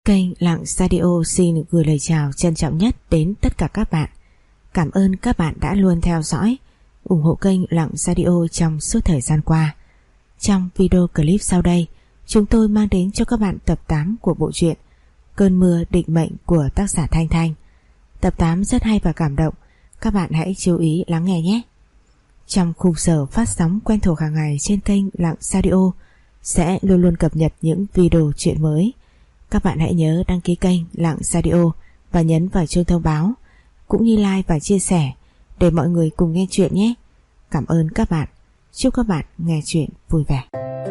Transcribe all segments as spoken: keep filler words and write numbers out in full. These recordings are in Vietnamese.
Kênh Lặng Radio xin gửi lời chào trân trọng nhất đến tất cả các bạn. Cảm ơn các bạn đã luôn theo dõi, ủng hộ kênh Lặng Radio trong suốt thời gian qua. Trong video clip sau đây, chúng tôi mang đến cho các bạn tập tám của bộ truyện Cơn mưa định mệnh của tác giả Thanh Thanh. Tập tám rất hay và cảm động, các bạn hãy chú ý lắng nghe nhé. Trong khung giờ phát sóng quen thuộc hàng ngày trên kênh Lặng Radio sẽ luôn luôn cập nhật những video truyện mới. Các bạn hãy nhớ đăng ký kênh Lặng Radio và nhấn vào chuông thông báo, cũng như like và chia sẻ để mọi người cùng nghe chuyện nhé. Cảm ơn các bạn. Chúc các bạn nghe chuyện vui vẻ.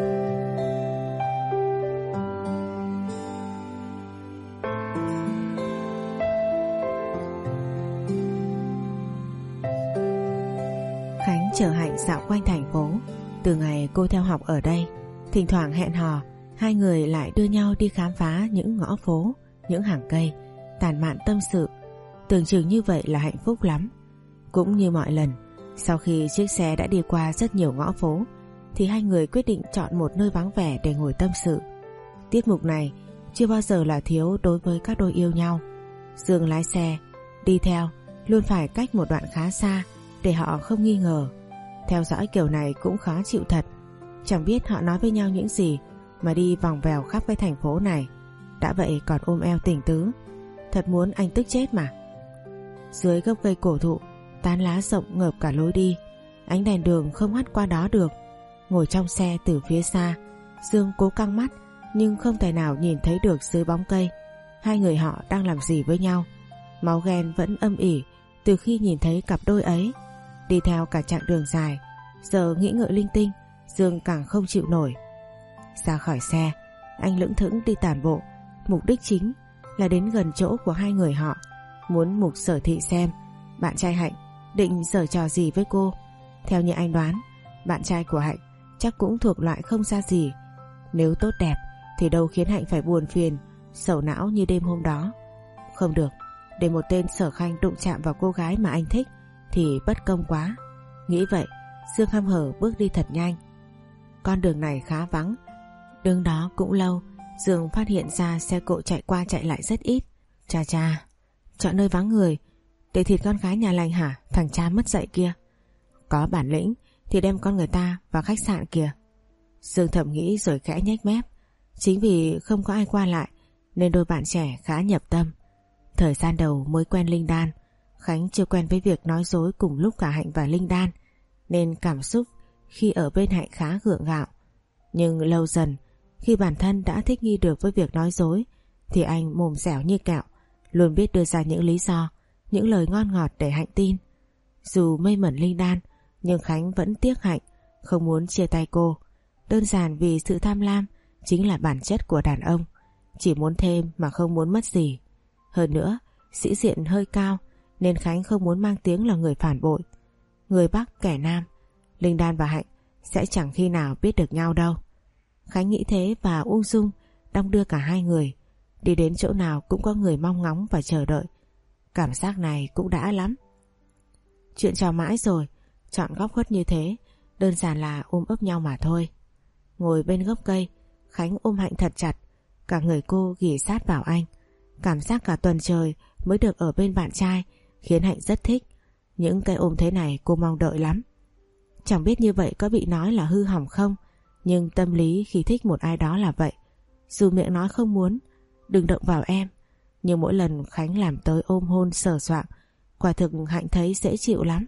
Khánh chở Hạnh dạo quanh thành phố. Từ ngày cô theo học ở đây, thỉnh thoảng hẹn hò, hai người lại đưa nhau đi khám phá những ngõ phố, những hàng cây, tản mạn tâm sự. Tưởng chừng như vậy là hạnh phúc lắm. Cũng như mọi lần, sau khi chiếc xe đã đi qua rất nhiều ngõ phố, thì hai người quyết định chọn một nơi vắng vẻ để ngồi tâm sự. Tiết mục này chưa bao giờ là thiếu đối với các đôi yêu nhau. Dương lái xe, đi theo, luôn phải cách một đoạn khá xa để họ không nghi ngờ. Theo dõi kiểu này cũng khó chịu thật. Chẳng biết họ nói với nhau những gì mà đi vòng vèo khắp cái thành phố này. Đã vậy còn ôm eo tình tứ, thật muốn anh tức chết mà. Dưới gốc cây cổ thụ, tán lá rộng ngợp cả lối đi, ánh đèn đường không hắt qua đó được. Ngồi trong xe từ phía xa, Dương cố căng mắt nhưng không thể nào nhìn thấy được dưới bóng cây hai người họ đang làm gì với nhau. Máu ghen vẫn âm ỉ từ khi nhìn thấy cặp đôi ấy. Đi theo cả chặng đường dài, giờ nghĩ ngợi linh tinh, Dương càng không chịu nổi. Ra khỏi xe, anh lững thững đi tản bộ. Mục đích chính là đến gần chỗ của hai người họ, muốn mục sở thị xem bạn trai Hạnh định giở trò gì với cô. Theo như anh đoán, bạn trai của Hạnh chắc cũng thuộc loại không ra gì. Nếu tốt đẹp thì đâu khiến Hạnh phải buồn phiền, sầu não như đêm hôm đó. Không được, để một tên Sở Khanh đụng chạm vào cô gái mà anh thích thì bất công quá. Nghĩ vậy, Dương hăm hở bước đi thật nhanh. Con đường này khá vắng. Đứng đó cũng lâu, Dương phát hiện ra xe cộ chạy qua chạy lại rất ít. Chà chà, chọn nơi vắng người để thịt con gái nhà lành hả, thằng cha mất dạy kia. Có bản lĩnh thì đem con người ta vào khách sạn kìa. Dương thầm nghĩ rồi khẽ nhếch mép. Chính vì không có ai qua lại nên đôi bạn trẻ khá nhập tâm. Thời gian đầu mới quen Linh Đan, Khánh chưa quen với việc nói dối cùng lúc cả Hạnh và Linh Đan, nên cảm xúc khi ở bên Hạnh khá gượng gạo. Nhưng lâu dần, khi bản thân đã thích nghi được với việc nói dối, thì anh mồm dẻo như kẹo, luôn biết đưa ra những lý do, những lời ngon ngọt để Hạnh tin. Dù mê mẩn Linh Đan, nhưng Khánh vẫn tiếc Hạnh, không muốn chia tay cô. Đơn giản vì sự tham lam chính là bản chất của đàn ông, chỉ muốn thêm mà không muốn mất gì. Hơn nữa, sĩ diện hơi cao nên Khánh không muốn mang tiếng là người phản bội. Người Bắc kẻ Nam, Linh Đan và Hạnh sẽ chẳng khi nào biết được nhau đâu. Khánh nghĩ thế và ung dung đong đưa cả hai người. Đi đến chỗ nào cũng có người mong ngóng và chờ đợi. Cảm giác này cũng đã lắm. Chuyện trò mãi rồi, chọn góc khuất như thế, đơn giản là ôm ấp nhau mà thôi. Ngồi bên gốc cây, Khánh ôm Hạnh thật chặt, cả người cô ghì sát vào anh. Cảm giác cả tuần trời mới được ở bên bạn trai khiến Hạnh rất thích. Những cái ôm thế này cô mong đợi lắm. Chẳng biết như vậy có bị nói là hư hỏng không, nhưng tâm lý khi thích một ai đó là vậy. Dù miệng nói không muốn, đừng động vào em, nhưng mỗi lần Khánh làm tới ôm hôn sờ soạng, quả thực Hạnh thấy dễ chịu lắm.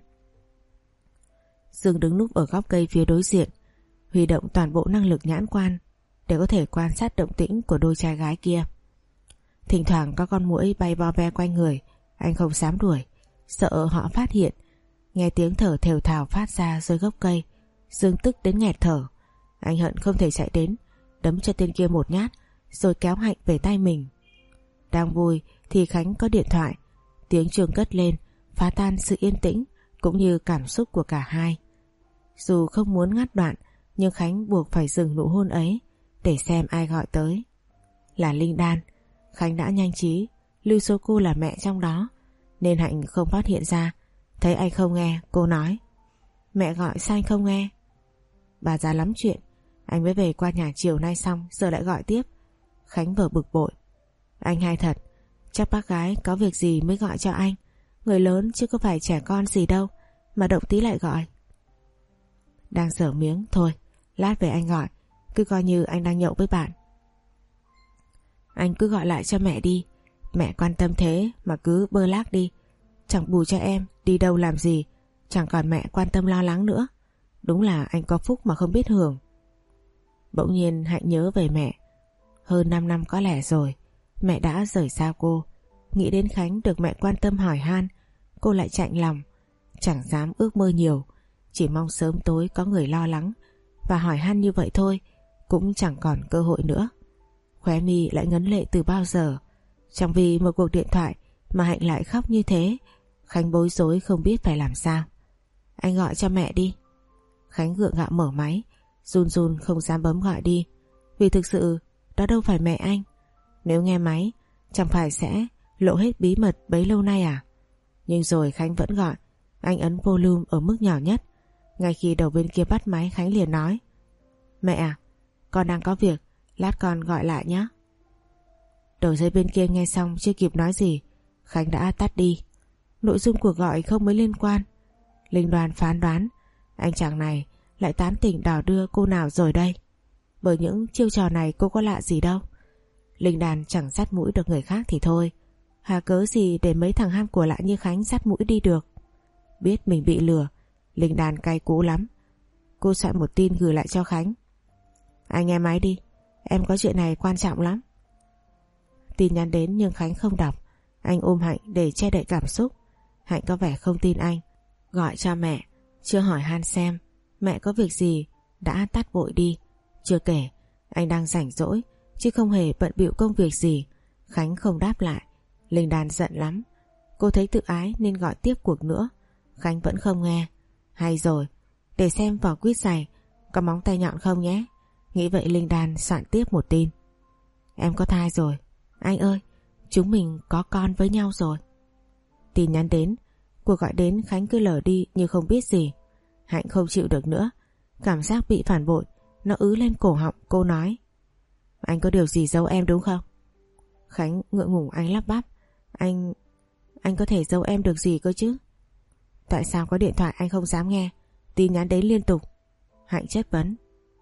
Dương đứng núp ở góc cây phía đối diện, huy động toàn bộ năng lực nhãn quan để có thể quan sát động tĩnh của đôi trai gái kia. Thỉnh thoảng có con muỗi bay vo ve quanh người, anh không dám đuổi, sợ họ phát hiện. Nghe tiếng thở thều thào phát ra dưới gốc cây, Dương tức đến nghẹt thở. Anh hận không thể chạy đến đấm cho tên kia một nhát rồi kéo Hạnh về tay mình. Đang vui thì Khánh có điện thoại. Tiếng chuông cất lên phá tan sự yên tĩnh cũng như cảm xúc của cả hai. Dù không muốn ngắt đoạn, nhưng Khánh buộc phải dừng nụ hôn ấy để xem ai gọi tới. Là Linh Đan. Khánh đã nhanh trí lưu số cô là mẹ trong đó, nên Hạnh không phát hiện ra. Thấy anh không nghe, cô nói: Mẹ gọi sao anh không nghe? Bà già lắm chuyện, anh mới về qua nhà chiều nay xong, giờ lại gọi tiếp. Khánh vừa bực bội. Anh hay thật, chắc bác gái có việc gì mới gọi cho anh. Người lớn chứ có phải trẻ con gì đâu mà động tí lại gọi. Đang dở miếng, thôi lát về anh gọi, cứ coi như anh đang nhậu với bạn. Anh cứ gọi lại cho mẹ đi, mẹ quan tâm thế mà cứ bơ lác đi. Chẳng bù cho em đi đâu làm gì, chẳng còn mẹ quan tâm lo lắng nữa. Đúng là anh có phúc mà không biết hưởng. Bỗng nhiên Hạnh nhớ về mẹ. Hơn năm năm có lẽ rồi mẹ đã rời xa cô. Nghĩ đến Khánh được mẹ quan tâm hỏi han, cô lại chạnh lòng. Chẳng dám ước mơ nhiều, chỉ mong sớm tối có người lo lắng và hỏi han như vậy thôi, cũng chẳng còn cơ hội nữa. Khóe mi lại ngấn lệ từ bao giờ. Chẳng vì một cuộc điện thoại mà Hạnh lại khóc như thế. Khánh bối rối không biết phải làm sao. Anh gọi cho mẹ đi. Khánh gượng gạo mở máy, run run không dám bấm gọi đi, vì thực sự đó đâu phải mẹ anh. Nếu nghe máy chẳng phải sẽ lộ hết bí mật bấy lâu nay à? Nhưng rồi Khánh vẫn gọi. Anh ấn volume ở mức nhỏ nhất. Ngay khi đầu bên kia bắt máy, Khánh liền nói: Mẹ à, con đang có việc, lát con gọi lại nhé. Đầu dây bên kia nghe xong chưa kịp nói gì, Khánh đã tắt đi. Nội dung cuộc gọi không mấy liên quan. Linh Đoan phán đoán anh chàng này lại tán tỉnh đò đưa cô nào rồi đây. Bởi những chiêu trò này cô có lạ gì đâu. Linh Đàn chẳng dắt mũi được người khác thì thôi, hà cớ gì để mấy thằng ham của lạ như Khánh dắt mũi đi được. Biết mình bị lừa, Linh Đàn cay cú lắm. Cô soạn một tin gửi lại cho Khánh: Anh nghe máy đi, em có chuyện này quan trọng lắm. Tin nhắn đến nhưng Khánh không đọc. Anh ôm Hạnh để che đậy cảm xúc. Hạnh có vẻ không tin anh. Gọi cho mẹ, chưa hỏi han xem mẹ có việc gì đã tắt vội đi. Chưa kể anh đang rảnh rỗi chứ không hề bận bịu công việc gì. Khánh không đáp lại. Linh Đàn giận lắm. Cô thấy tự ái nên gọi tiếp cuộc nữa. Khánh vẫn không nghe. Hay rồi, để xem vỏ quýt dày có móng tay nhọn không nhé. Nghĩ vậy Linh Đàn soạn tiếp một tin: Em có thai rồi. Anh ơi, chúng mình có con với nhau rồi. Tin nhắn đến. Cuộc gọi đến Khánh cứ lờ đi như không biết gì. Hạnh không chịu được nữa. Cảm giác bị phản bội nó ứ lên cổ họng. Cô nói: Anh có điều gì giấu em đúng không? Khánh ngượng ngùng, anh lắp bắp: Anh... Anh có thể giấu em được gì cơ chứ? Tại sao có điện thoại anh không dám nghe? Tin nhắn đến liên tục. Hạnh chất vấn: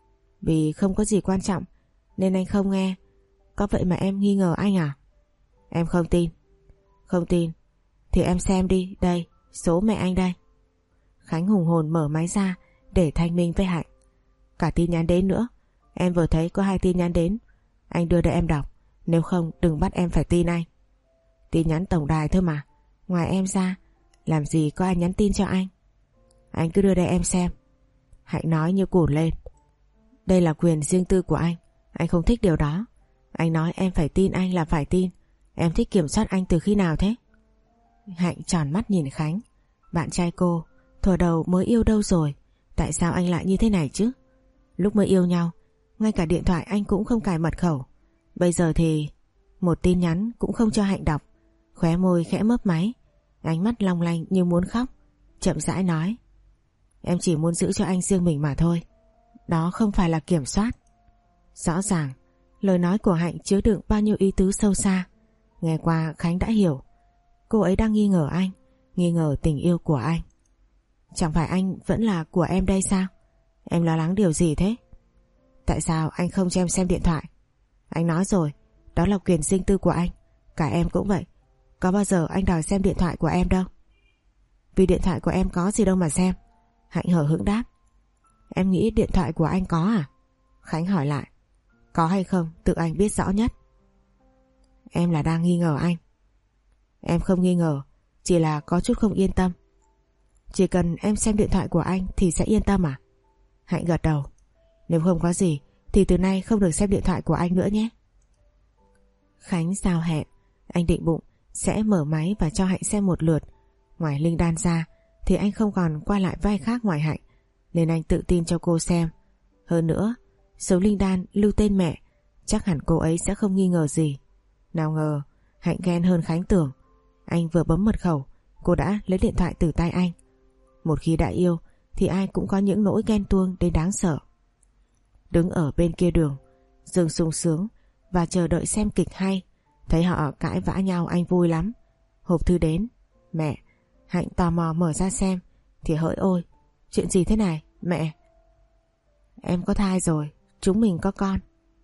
Vì không có gì quan trọng nên anh không nghe. Có vậy mà em nghi ngờ anh à? Em không tin. Không tin thì em xem đi, đây, số mẹ anh đây. Khánh hùng hồn mở máy ra để thanh minh với Hạnh. Cả tin nhắn đến nữa. Em vừa thấy có hai tin nhắn đến. Anh đưa để em đọc, nếu không đừng bắt em phải tin anh. Tin nhắn tổng đài thôi mà, ngoài em ra làm gì có ai nhắn tin cho anh. Anh cứ đưa đây em xem. Hạnh nói như cùn lên: Đây là quyền riêng tư của anh. Anh không thích điều đó. Anh nói em phải tin anh là phải tin. Em thích kiểm soát anh từ khi nào thế? Hạnh tròn mắt nhìn Khánh. Bạn trai cô thuở đầu mới yêu đâu rồi? Tại sao anh lại như thế này chứ? Lúc mới yêu nhau ngay cả điện thoại anh cũng không cài mật khẩu. Bây giờ thì một tin nhắn cũng không cho Hạnh đọc. Khóe môi khẽ mấp máy, ánh mắt long lanh như muốn khóc. Chậm rãi nói: Em chỉ muốn giữ cho anh riêng mình mà thôi. Đó không phải là kiểm soát. Rõ ràng lời nói của Hạnh chứa đựng bao nhiêu ý tứ sâu xa. Nghe qua Khánh đã hiểu. Cô ấy đang nghi ngờ anh, nghi ngờ tình yêu của anh. Chẳng phải anh vẫn là của em đây sao? Em lo lắng điều gì thế? Tại sao anh không cho em xem điện thoại? Anh nói rồi, đó là quyền riêng tư của anh. Cả em cũng vậy. Có bao giờ anh đòi xem điện thoại của em đâu. Vì điện thoại của em có gì đâu mà xem. Hạnh hờ hững đáp: Em nghĩ điện thoại của anh có à? Khánh hỏi lại: Có hay không tự anh biết rõ nhất. Em là đang nghi ngờ anh. Em không nghi ngờ, chỉ là có chút không yên tâm. Chỉ cần em xem điện thoại của anh thì sẽ yên tâm à? Hạnh gật đầu: Nếu không có gì thì từ nay không được xem điện thoại của anh nữa nhé. Khánh giao hẹn. Anh định bụng sẽ mở máy và cho Hạnh xem một lượt. Ngoài Linh Đan ra thì anh không còn qua lại vai khác ngoài Hạnh, nên anh tự tin cho cô xem. Hơn nữa, số Linh Đan lưu tên mẹ, chắc hẳn cô ấy sẽ không nghi ngờ gì. Nào ngờ Hạnh ghen hơn Khánh tưởng. Anh vừa bấm mật khẩu, cô đã lấy điện thoại từ tay anh. Một khi đã yêu thì ai cũng có những nỗi ghen tuông đến đáng sợ. Đứng ở bên kia đường, Dương sung sướng và chờ đợi xem kịch hay. Thấy họ cãi vã nhau anh vui lắm. Hộp thư đến. Mẹ. Hạnh tò mò mở ra xem. Thì hỡi ôi, chuyện gì thế này mẹ? Em có thai rồi, chúng mình có con.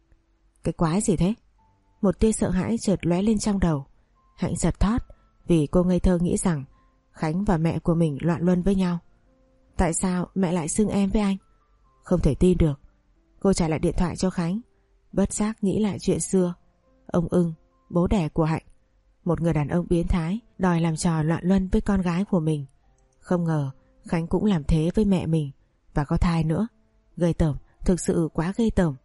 Cái quái gì thế? Một tia sợ hãi chợt lóe lên trong đầu. Hạnh giật thót vì cô ngây thơ nghĩ rằng Khánh và mẹ của mình loạn luân với nhau. Tại sao mẹ lại xưng em với anh? Không thể tin được. Cô trả lại điện thoại cho Khánh, bất giác nghĩ lại chuyện xưa. Ông Ưng, bố đẻ của Hạnh, một người đàn ông biến thái đòi làm trò loạn luân với con gái của mình. Không ngờ Khánh cũng làm thế với mẹ mình và có thai nữa. Ghê tởm, thực sự quá ghê tởm.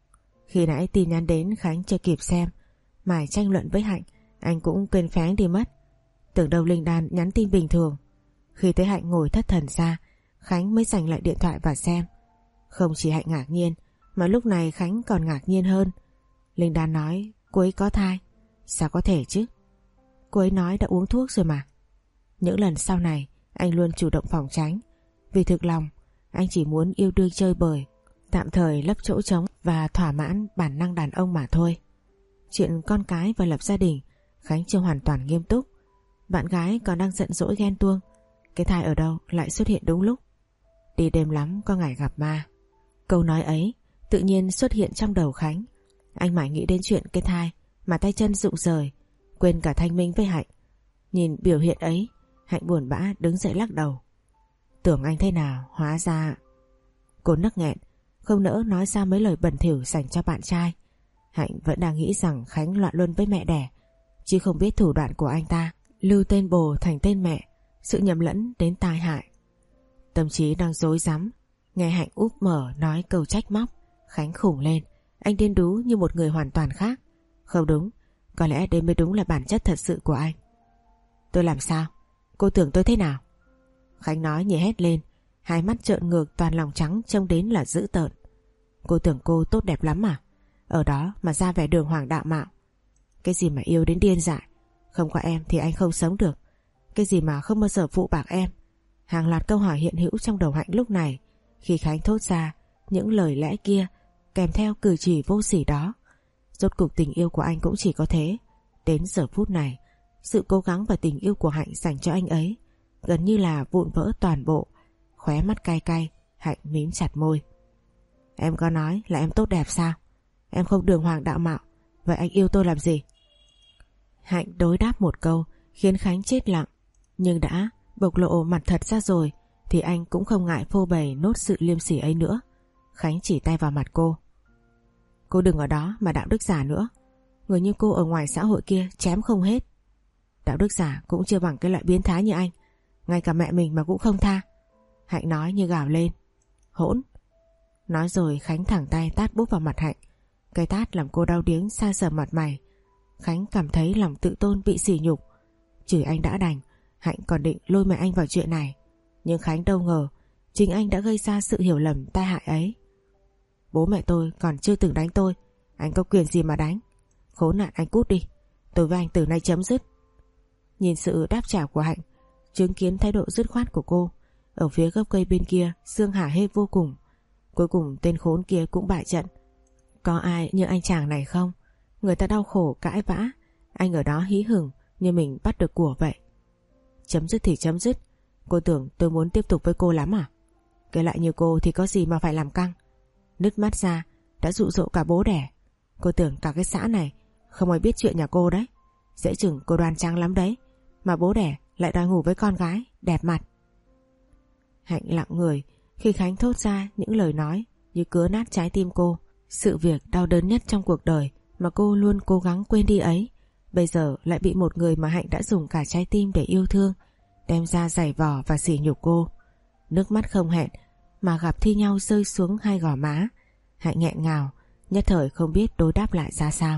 Khi nãy tin nhắn đến Khánh chưa kịp xem, mải tranh luận với Hạnh, anh cũng quên phén đi mất. Tưởng đâu Linh Đan nhắn tin bình thường. Khi thấy Hạnh ngồi thất thần ra, Khánh mới giành lại điện thoại và xem. Không chỉ Hạnh ngạc nhiên, mà lúc này Khánh còn ngạc nhiên hơn. Linh Đan nói cô ấy có thai. Sao có thể chứ? Cô ấy nói đã uống thuốc rồi mà. Những lần sau này anh luôn chủ động phòng tránh. Vì thực lòng anh chỉ muốn yêu đương chơi bời, tạm thời lấp chỗ trống và thỏa mãn bản năng đàn ông mà thôi. Chuyện con cái và lập gia đình Khánh chưa hoàn toàn nghiêm túc. Bạn gái còn đang giận dỗi ghen tuông. Cái thai ở đâu lại xuất hiện đúng lúc. Đi đêm lắm có ngày gặp ma. Câu nói ấy tự nhiên xuất hiện trong đầu Khánh. Anh mãi nghĩ đến chuyện cái thai mà tay chân rụng rời, quên cả thanh minh với Hạnh. Nhìn biểu hiện ấy, Hạnh buồn bã đứng dậy lắc đầu. Tưởng anh thế nào, hóa ra... Cô nấc nghẹn, không nỡ nói ra mấy lời bẩn thỉu dành cho bạn trai. Hạnh vẫn đang nghĩ rằng Khánh loạn luân với mẹ đẻ, chứ không biết thủ đoạn của anh ta lưu tên bồ thành tên mẹ, sự nhầm lẫn đến tai hại. Tâm trí đang rối rắm, nghe Hạnh úp mở nói câu trách móc, Khánh khủng lên. Anh điên đú như một người hoàn toàn khác. Không đúng, có lẽ đây mới đúng là bản chất thật sự của anh. Tôi làm sao? Cô tưởng tôi thế nào? Khánh nói nhè hét lên, hai mắt trợn ngược toàn lòng trắng trông đến là dữ tợn. Cô tưởng cô tốt đẹp lắm à? Ở đó mà ra vẻ đường hoàng đạo mạo. Cái gì mà yêu đến điên dại, không có em thì anh không sống được. Cái gì mà không bao giờ phụ bạc em. Hàng loạt câu hỏi hiện hữu trong đầu Hạnh lúc này khi Khánh thốt ra những lời lẽ kia kèm theo cử chỉ vô sỉ đó. Rốt cuộc tình yêu của anh cũng chỉ có thế. Đến giờ phút này, sự cố gắng và tình yêu của Hạnh dành cho anh ấy gần như là vụn vỡ toàn bộ. Khóe mắt cay cay, Hạnh mím chặt môi. Em có nói là em tốt đẹp sao? Em không đường hoàng đạo mạo, vậy anh yêu tôi làm gì? Hạnh đối đáp một câu khiến Khánh chết lặng. Nhưng đã bộc lộ mặt thật ra rồi thì anh cũng không ngại phô bày nốt sự liêm sỉ ấy nữa. Khánh chỉ tay vào mặt cô. Cô đừng ở đó mà đạo đức giả nữa. Người như cô ở ngoài xã hội kia chém không hết. Đạo đức giả cũng chưa bằng cái loại biến thái như anh. Ngay cả mẹ mình mà cũng không tha. Hạnh nói như gào lên. Hỗn. Nói rồi Khánh thẳng tay tát búp vào mặt Hạnh. Cái tát làm cô đau điếng sa sầm mặt mày. Khánh cảm thấy lòng tự tôn bị sỉ nhục. Chửi anh đã đành, Hạnh còn định lôi mẹ anh vào chuyện này. Nhưng Khánh đâu ngờ chính anh đã gây ra sự hiểu lầm tai hại ấy. Bố mẹ tôi còn chưa từng đánh tôi, anh có quyền gì mà đánh? Khốn nạn, anh cút đi. Tôi với anh từ nay chấm dứt. Nhìn sự đáp trả của Hạnh, chứng kiến thái độ dứt khoát của cô, ở phía gốc cây bên kia Sương hả hê vô cùng. Cuối cùng tên khốn kia cũng bại trận. Có ai như anh chàng này không? Người ta đau khổ cãi vã, anh ở đó hí hửng như mình bắt được của vậy. Chấm dứt thì chấm dứt. Cô tưởng tôi muốn tiếp tục với cô lắm à? Cái lại như cô thì có gì mà phải làm căng. Nứt mắt ra đã dụ dỗ cả bố đẻ. Cô tưởng cả cái xã này không ai biết chuyện nhà cô đấy. Dễ chừng cô đoan trang lắm đấy, mà bố đẻ lại đòi ngủ với con gái đẹp mặt. Hạnh lặng người khi Khánh thốt ra những lời nói như cứa nát trái tim cô. Sự việc đau đớn nhất trong cuộc đời mà cô luôn cố gắng quên đi ấy, bây giờ lại bị một người mà Hạnh đã dùng cả trái tim để yêu thương đem ra giày vò và sỉ nhục cô. Nước mắt không hẹn mà gặp thi nhau rơi xuống hai gò má. Hạnh nghẹn ngào, nhất thời không biết đối đáp lại ra sao.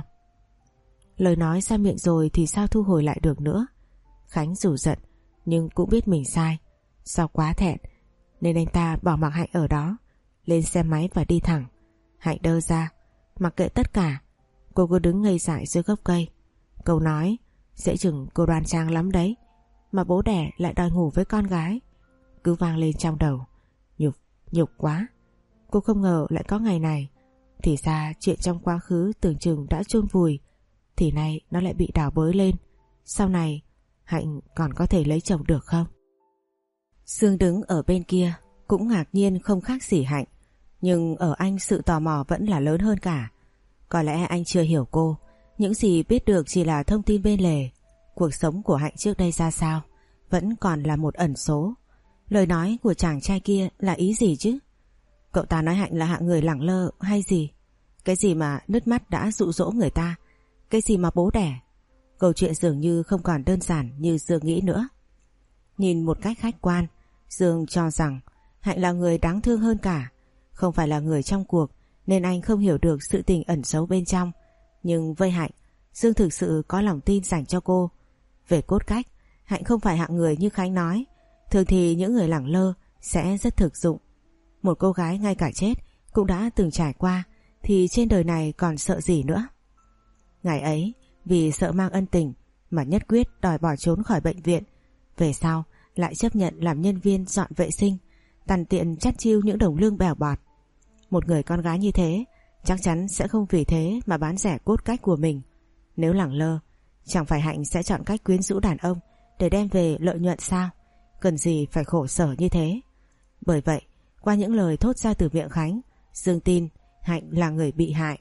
Lời nói ra miệng rồi thì sao thu hồi lại được nữa. Khánh dù giận nhưng cũng biết mình sai. Do quá thẹn nên anh ta bỏ mặc Hạnh ở đó, lên xe máy và đi thẳng. Hạnh đơ ra, mặc kệ tất cả, cô cứ đứng ngây dại dưới gốc cây. Câu nói dễ chừng cô đoan trang lắm đấy, mà bố đẻ lại đòi ngủ với con gái cứ vang lên trong đầu. Nhục, nhục quá. Cô không ngờ lại có ngày này. Thì ra chuyện trong quá khứ tưởng chừng đã chôn vùi, thì nay nó lại bị đào bới lên. Sau này Hạnh còn có thể lấy chồng được không? Dương đứng ở bên kia cũng ngạc nhiên không khác gì Hạnh, nhưng ở anh sự tò mò vẫn là lớn hơn cả. Có lẽ anh chưa hiểu cô, những gì biết được chỉ là thông tin bên lề. Cuộc sống của Hạnh trước đây ra sao vẫn còn là một ẩn số. Lời nói của chàng trai kia là ý gì chứ? Cậu ta nói Hạnh là hạng người lẳng lơ hay gì? Cái gì mà nước mắt đã dụ dỗ người ta? Cái gì mà bố đẻ? Câu chuyện dường như không còn đơn giản như Dương nghĩ nữa. Nhìn một cách khách quan, Dương cho rằng Hạnh là người đáng thương hơn cả. Không phải là người trong cuộc nên anh không hiểu được sự tình ẩn giấu bên trong. Nhưng với Hạnh, Dương thực sự có lòng tin dành cho cô. Về cốt cách, Hạnh không phải hạng người như Khánh nói. Thường thì những người lẳng lơ sẽ rất thực dụng. Một cô gái ngay cả chết cũng đã từng trải qua thì trên đời này còn sợ gì nữa. Ngày ấy vì sợ mang ân tình mà nhất quyết đòi bỏ trốn khỏi bệnh viện. Về sau lại chấp nhận làm nhân viên dọn vệ sinh, tằn tiện chắt chiu những đồng lương bèo bọt. Một người con gái như thế chắc chắn sẽ không vì thế mà bán rẻ cốt cách của mình. Nếu lẳng lơ, chẳng phải Hạnh sẽ chọn cách quyến rũ đàn ông để đem về lợi nhuận sao? Cần gì phải khổ sở như thế? Bởi vậy, qua những lời thốt ra từ miệng Khánh, Dương tin Hạnh là người bị hại.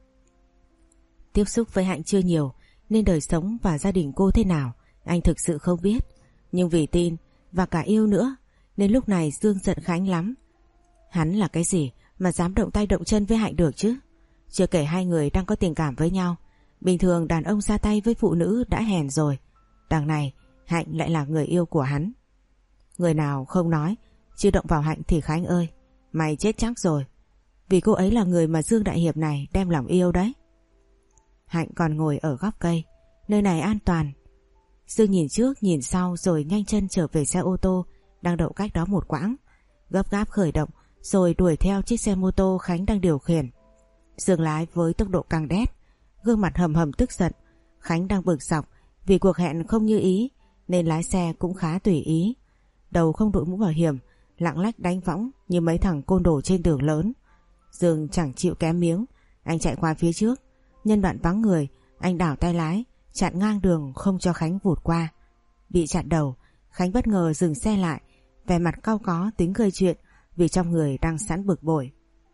Tiếp xúc với Hạnh chưa nhiều nên đời sống và gia đình cô thế nào anh thực sự không biết. Nhưng vì tin và cả yêu nữa nên lúc này Dương giận Khánh lắm. Hắn là cái gì mà dám động tay động chân với Hạnh được chứ? Chưa kể hai người đang có tình cảm với nhau. Bình thường đàn ông ra tay với phụ nữ đã hèn rồi, đằng này Hạnh lại là người yêu của hắn. Người nào không nói, chứ động vào Hạnh thì Khánh ơi, mày chết chắc rồi. Vì cô ấy là người mà Dương đại hiệp này đem lòng yêu đấy. Hạnh còn ngồi ở góc cây, nơi này an toàn. Dương nhìn trước nhìn sau rồi nhanh chân trở về xe ô tô đang đậu cách đó một quãng, gấp gáp khởi động rồi đuổi theo chiếc xe mô tô Khánh đang điều khiển. Dương lái với tốc độ căng đét, gương mặt hầm hầm tức giận. Khánh đang bực dọc vì cuộc hẹn không như ý nên lái xe cũng khá tùy ý. Đầu không đội mũ bảo hiểm, lạng lách đánh võng như mấy thằng côn đồ trên đường lớn. Dương chẳng chịu kém miếng, anh chạy qua phía trước. Nhân đoạn vắng người, anh đảo tay lái chặn ngang đường không cho Khánh vụt qua. Bị chặn đầu, Khánh bất ngờ dừng xe lại, vẻ mặt cau có tính gây chuyện vì trong người đang sẵn bực bội.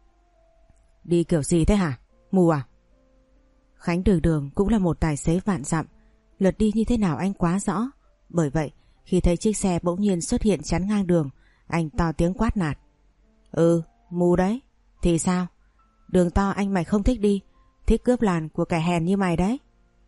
Đi kiểu gì thế hả? Mù à? Khánh đường đường cũng là một tài xế vạn dặm, lượt đi như thế nào anh quá rõ. Bởi vậy khi thấy chiếc xe bỗng nhiên xuất hiện chắn ngang đường, anh to tiếng quát nạt. Ừ, mù đấy. Thì sao? Đường to anh mày không thích đi, thích cướp làn của kẻ hèn như mày đấy.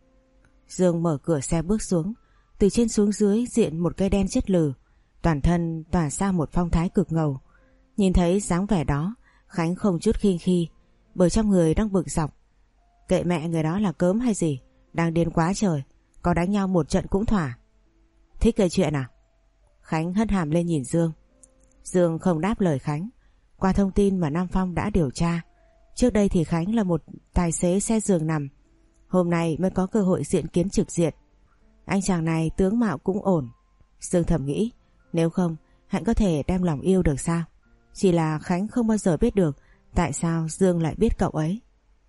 Dương mở cửa xe bước xuống. Từ trên xuống dưới diện một cây đen chất lừ, toàn thân tỏa ra một phong thái cực ngầu. Nhìn thấy dáng vẻ đó, Khánh không chút khinh khi, bởi trong người đang bực dọc. Kệ mẹ người đó là cớm hay gì, đang điên quá trời, có đánh nhau một trận cũng thỏa. Thích gây chuyện à? Khánh hất hàm lên nhìn Dương. Dương không đáp lời Khánh. Qua thông tin mà Nam Phong đã điều tra, trước đây thì Khánh là một tài xế xe giường nằm, hôm nay mới có cơ hội diện kiến trực diện. Anh chàng này tướng mạo cũng ổn. Dương thầm nghĩ, nếu không Hạnh có thể đem lòng yêu được sao? Chỉ là Khánh không bao giờ biết được tại sao Dương lại biết cậu ấy.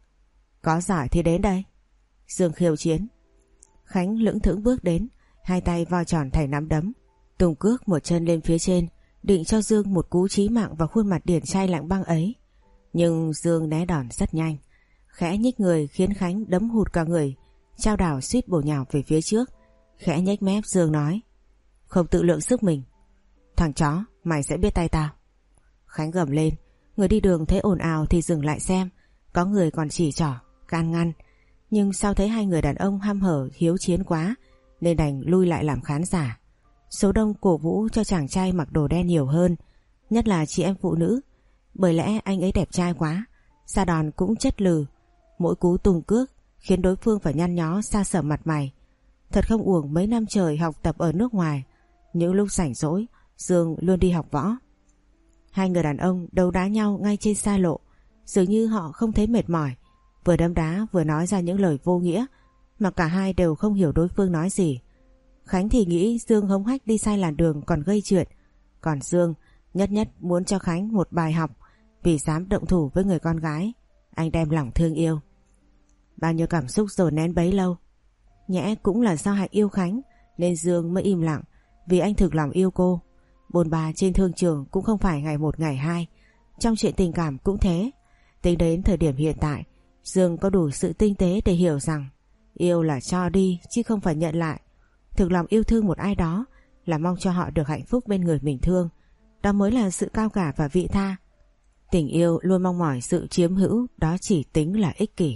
Có giỏi thì đến đây. Dương khiêu chiến. Khánh lững thững bước đến, hai tay vo tròn thành nắm đấm, tung cước một chân lên phía trên, định cho Dương một cú chí mạng vào khuôn mặt điển trai lạnh băng ấy. Nhưng Dương né đòn rất nhanh, khẽ nhích người khiến Khánh đấm hụt cả người, chao đảo suýt bổ nhào về phía trước. Khẽ nhếch mép Dương nói, không tự lượng sức mình. Thằng chó, mày sẽ biết tay tao. Khánh gầm lên. Người đi đường thấy ồn ào thì dừng lại xem, có người còn chỉ trỏ can ngăn, nhưng sau thấy hai người đàn ông hăm hở hiếu chiến quá nên đành lui lại làm khán giả. Số đông cổ vũ cho chàng trai mặc đồ đen nhiều hơn, nhất là chị em phụ nữ, bởi lẽ anh ấy đẹp trai quá, ra đòn cũng chất lừ, mỗi cú tung cước khiến đối phương phải nhăn nhó sa sẩm mặt mày. Thật không uổng mấy năm trời học tập ở nước ngoài, những lúc rảnh rỗi Dương luôn đi học võ. Hai người đàn ông đấu đá nhau ngay trên xa lộ, dường như họ không thấy mệt mỏi, vừa đấm đá vừa nói ra những lời vô nghĩa mà cả hai đều không hiểu đối phương nói gì. Khánh thì nghĩ Dương hống hách đi sai làn đường còn gây chuyện, còn Dương nhất nhất muốn cho Khánh một bài học vì dám động thủ với người con gái anh đem lòng thương yêu. Bao nhiêu cảm xúc dồn nén bấy lâu. Nhẽ cũng là do Hạnh yêu Khánh nên Dương mới im lặng, vì anh thực lòng yêu cô. Bôn ba trên thương trường cũng không phải ngày một ngày hai, trong chuyện tình cảm cũng thế. Tính đến thời điểm hiện tại, Dương có đủ sự tinh tế để hiểu rằng yêu là cho đi chứ không phải nhận lại. Thực lòng yêu thương một ai đó là mong cho họ được hạnh phúc bên người mình thương. Đó mới là sự cao cả và vị tha. Tình yêu luôn mong mỏi sự chiếm hữu, đó chỉ tính là ích kỷ.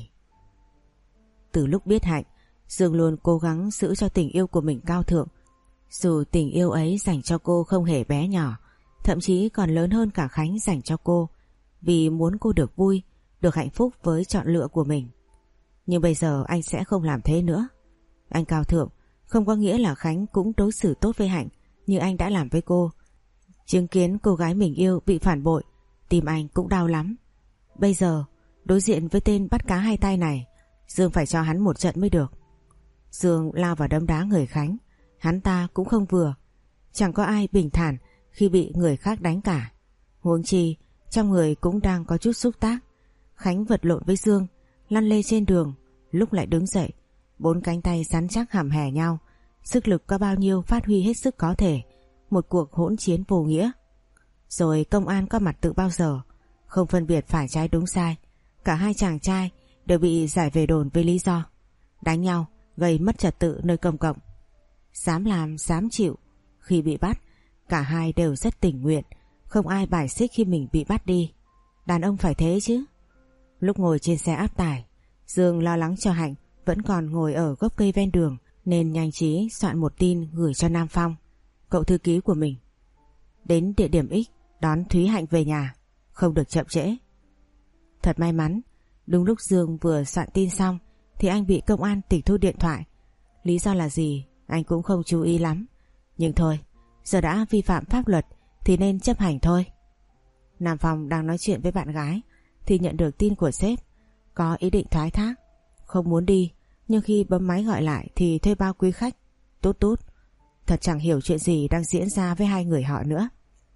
Từ lúc biết Hạnh, Dương luôn cố gắng giữ cho tình yêu của mình cao thượng. Dù tình yêu ấy dành cho cô không hề bé nhỏ, thậm chí còn lớn hơn cả Khánh dành cho cô, vì muốn cô được vui, được hạnh phúc với chọn lựa của mình. Nhưng bây giờ anh sẽ không làm thế nữa. Anh cao thượng không có nghĩa là Khánh cũng đối xử tốt với Hạnh như anh đã làm với cô. Chứng kiến cô gái mình yêu bị phản bội, tim anh cũng đau lắm. Bây giờ đối diện với tên bắt cá hai tay này, Dương phải cho hắn một trận mới được. Dương lao vào đấm đá người Khánh, hắn ta cũng không vừa. Chẳng có ai bình thản khi bị người khác đánh cả. Huống chi trong người cũng đang có chút xúc tác. Khánh vật lộn với Dương, lăn lê trên đường, lúc lại đứng dậy, bốn cánh tay rắn chắc hàm hè nhau, sức lực có bao nhiêu phát huy hết sức có thể. Một cuộc hỗn chiến vô nghĩa. Rồi công an có mặt từ bao giờ, không phân biệt phải trái đúng sai. Cả hai chàng trai đều bị giải về đồn với lý do đánh nhau gây mất trật tự nơi công cộng. Dám làm dám chịu. Khi bị bắt, cả hai đều rất tình nguyện, không ai bài xích khi mình bị bắt đi. Đàn ông phải thế chứ. Lúc ngồi trên xe áp tải, Dương lo lắng cho Hạnh vẫn còn ngồi ở gốc cây ven đường, nên nhanh trí soạn một tin gửi cho Nam Phong, cậu thư ký của mình. Đến địa điểm X đón Thúy Hạnh về nhà, không được chậm trễ. Thật may mắn, đúng lúc Dương vừa soạn tin xong thì anh bị công an tịch thu điện thoại. Lý do là gì anh cũng không chú ý lắm, nhưng thôi, giờ đã vi phạm pháp luật thì nên chấp hành thôi. Nam Phong đang nói chuyện với bạn gái thì nhận được tin của sếp, có ý định thoái thác, không muốn đi, nhưng khi bấm máy gọi lại thì thuê bao quý khách tút tút. Thật chẳng hiểu chuyện gì đang diễn ra với hai người họ nữa.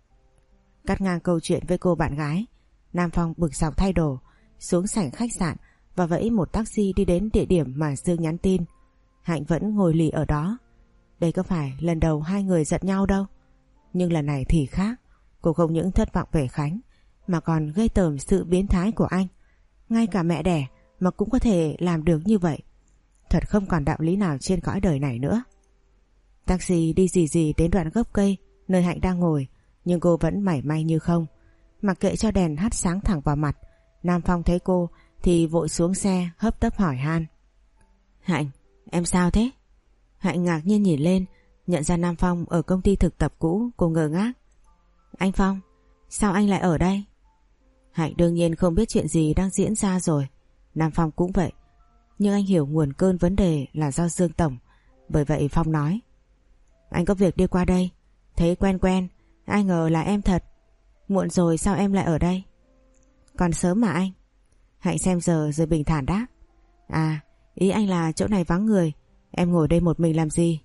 Cắt ngang câu chuyện với cô bạn gái, Nam Phong bực dọc thay đồ, xuống sảnh khách sạn và vẫy một taxi đi đến địa điểm mà Dương nhắn tin. Hạnh vẫn ngồi lì ở đó. Đây có phải lần đầu hai người giận nhau đâu, nhưng lần này thì khác. Cô không những thất vọng về Khánh mà còn gây tởm sự biến thái của anh. Ngay cả mẹ đẻ mà cũng có thể làm được như vậy. Thật không còn đạo lý nào trên cõi đời này nữa. Taxi đi gì gì đến đoạn gốc cây nơi Hạnh đang ngồi, nhưng cô vẫn mảy may như không. Mặc kệ cho đèn hắt sáng thẳng vào mặt, Nam Phong thấy cô thì vội xuống xe hấp tấp hỏi han: Hạnh, em sao thế? Hạnh ngạc nhiên nhìn lên, nhận ra Nam Phong ở công ty thực tập cũ. Cô ngơ ngác: Anh Phong, sao anh lại ở đây? Hạnh đương nhiên không biết chuyện gì đang diễn ra rồi. Nam Phong cũng vậy. Nhưng anh hiểu nguồn cơn vấn đề là do Dương Tổng. Bởi vậy Phong nói: Anh có việc đi qua đây, thấy quen quen, ai ngờ là em thật. Muộn rồi sao em lại ở đây? Còn sớm mà anh. Hạnh xem giờ rồi bình thản đáp: À, ý anh là chỗ này vắng người, em ngồi đây một mình làm gì?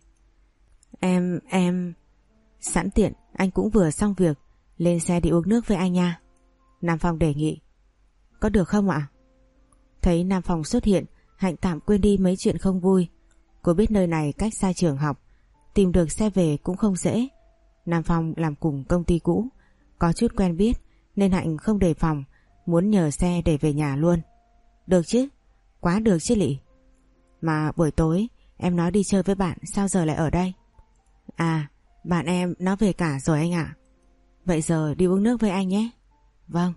Em, em... Sẵn tiện anh cũng vừa xong việc, lên xe đi uống nước với anh nha. Nam Phong đề nghị. Có được không ạ? Thấy Nam Phong xuất hiện, Hạnh tạm quên đi mấy chuyện không vui. Cô biết nơi này cách xa trường học, tìm được xe về cũng không dễ. Nam Phong làm cùng công ty cũ, có chút quen biết, nên Hạnh không đề phòng, muốn nhờ xe để về nhà luôn. Được chứ? Quá được chứ lị. Mà buổi tối em nói đi chơi với bạn, sao giờ lại ở đây? À, bạn em nó về cả rồi anh ạ. Vậy giờ đi uống nước với anh nhé. Vâng.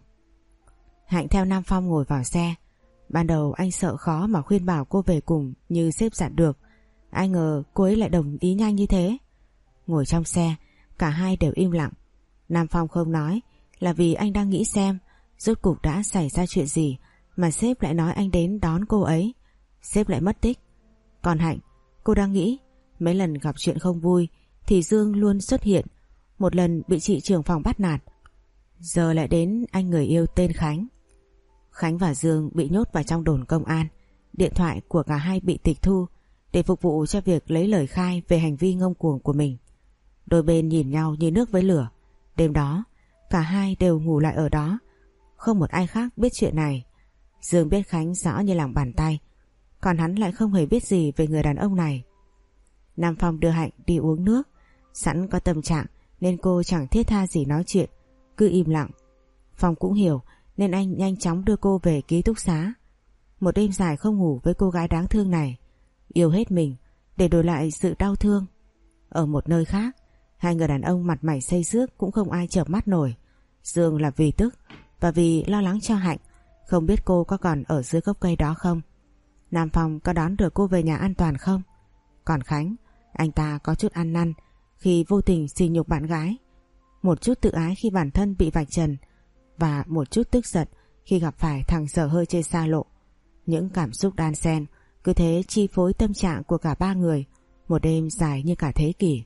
Hạnh theo Nam Phong ngồi vào xe. Ban đầu anh sợ khó mà khuyên bảo cô về cùng như sếp dặn được. Ai ngờ cô ấy lại đồng ý nhanh như thế. Ngồi trong xe, cả hai đều im lặng. Nam Phong không nói là vì anh đang nghĩ xem rốt cuộc đã xảy ra chuyện gì mà sếp lại nói anh đến đón cô ấy. Sếp lại mất tích. Còn Hạnh, cô đang nghĩ mấy lần gặp chuyện không vui thì Dương luôn xuất hiện. Một lần bị chị trưởng phòng bắt nạt, giờ lại đến anh người yêu tên Khánh. Khánh và Dương bị nhốt vào trong đồn công an. Điện thoại của cả hai bị tịch thu để phục vụ cho việc lấy lời khai về hành vi ngông cuồng của mình. Đôi bên nhìn nhau như nước với lửa. Đêm đó cả hai đều ngủ lại ở đó, không một ai khác biết chuyện này. Dương biết Khánh rõ như lòng bàn tay. còn hắn lại không hề biết gì về người đàn ông này. Nam Phong đưa Hạnh đi uống nước. Sẵn có tâm trạng nên cô chẳng thiết tha gì nói chuyện, cứ im lặng. Phong cũng hiểu nên anh nhanh chóng đưa cô về ký túc xá. Một đêm dài không ngủ với cô gái đáng thương này, yêu hết mình để đổi lại sự đau thương. Ở một nơi khác, hai người đàn ông mặt mày xây xước cũng không ai chợp mắt nổi. Dương là vì tức và vì lo lắng cho Hạnh, không biết cô có còn ở dưới gốc cây đó không. Nam Phong có đón được cô về nhà an toàn không? Còn Khánh, anh ta có chút ăn năn khi vô tình sỉ nhục bạn gái, một chút tự ái khi bản thân bị vạch trần, và một chút tức giận khi gặp phải thằng dở hơi trên xa lộ. Những cảm xúc đan xen cứ thế chi phối tâm trạng của cả ba người một đêm dài như cả thế kỷ.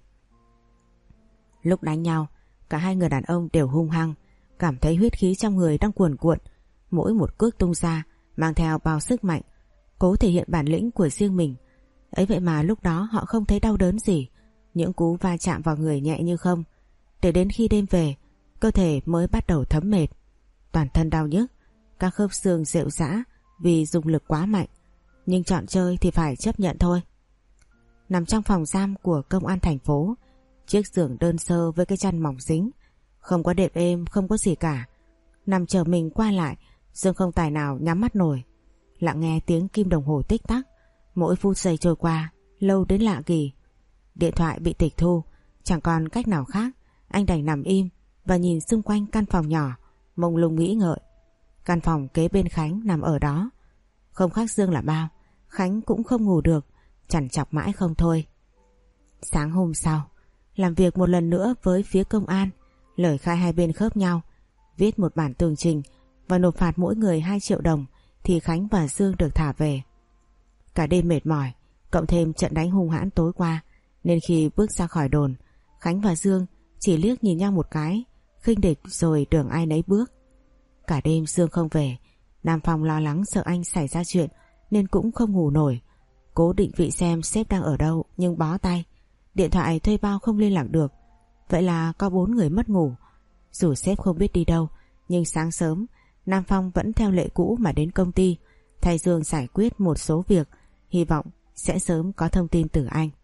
Lúc đánh nhau, cả hai người đàn ông đều hung hăng, cảm thấy huyết khí trong người đang cuồn cuộn, mỗi một cước tung ra mang theo bao sức mạnh, cố thể hiện bản lĩnh của riêng mình. Ấy vậy mà lúc đó họ không thấy đau đớn gì, những cú va chạm vào người nhẹ như không. Để đến khi đêm về, cơ thể mới bắt đầu thấm mệt, toàn thân đau nhức, các khớp xương rệu rã vì dùng lực quá mạnh. Nhưng chọn chơi thì phải chấp nhận thôi. Nằm trong phòng giam của công an thành phố, chiếc giường đơn sơ với cái chăn mỏng dính, không có đệm êm, không có gì cả. Nằm chờ mình qua lại, Dương không tài nào nhắm mắt nổi. Lặng nghe tiếng kim đồng hồ tích tắc, mỗi phút giây trôi qua lâu đến lạ kỳ. Điện thoại bị tịch thu, chẳng còn cách nào khác, anh đành nằm im và nhìn xung quanh căn phòng nhỏ, mông lung nghĩ ngợi. Căn phòng kế bên Khánh nằm ở đó, không khác Dương là bao. Khánh cũng không ngủ được, chằn chọc mãi không thôi. Sáng hôm sau, làm việc một lần nữa với phía công an, lời khai hai bên khớp nhau, viết một bản tường trình và nộp phạt mỗi người hai triệu đồng thì Khánh và Dương được thả về. Cả đêm mệt mỏi, cộng thêm trận đánh hung hãn tối qua, nên khi bước ra khỏi đồn, Khánh và Dương chỉ liếc nhìn nhau một cái, khinh địch rồi đường ai nấy bước. Cả đêm Dương không về, Nam Phong lo lắng sợ anh xảy ra chuyện nên cũng không ngủ nổi. Cố định vị xem sếp đang ở đâu nhưng bó tay, điện thoại thuê bao không liên lạc được. Vậy là có bốn người mất ngủ. Dù sếp không biết đi đâu, nhưng sáng sớm Nam Phong vẫn theo lệ cũ mà đến công ty, thay Dương giải quyết một số việc, hy vọng sẽ sớm có thông tin từ anh.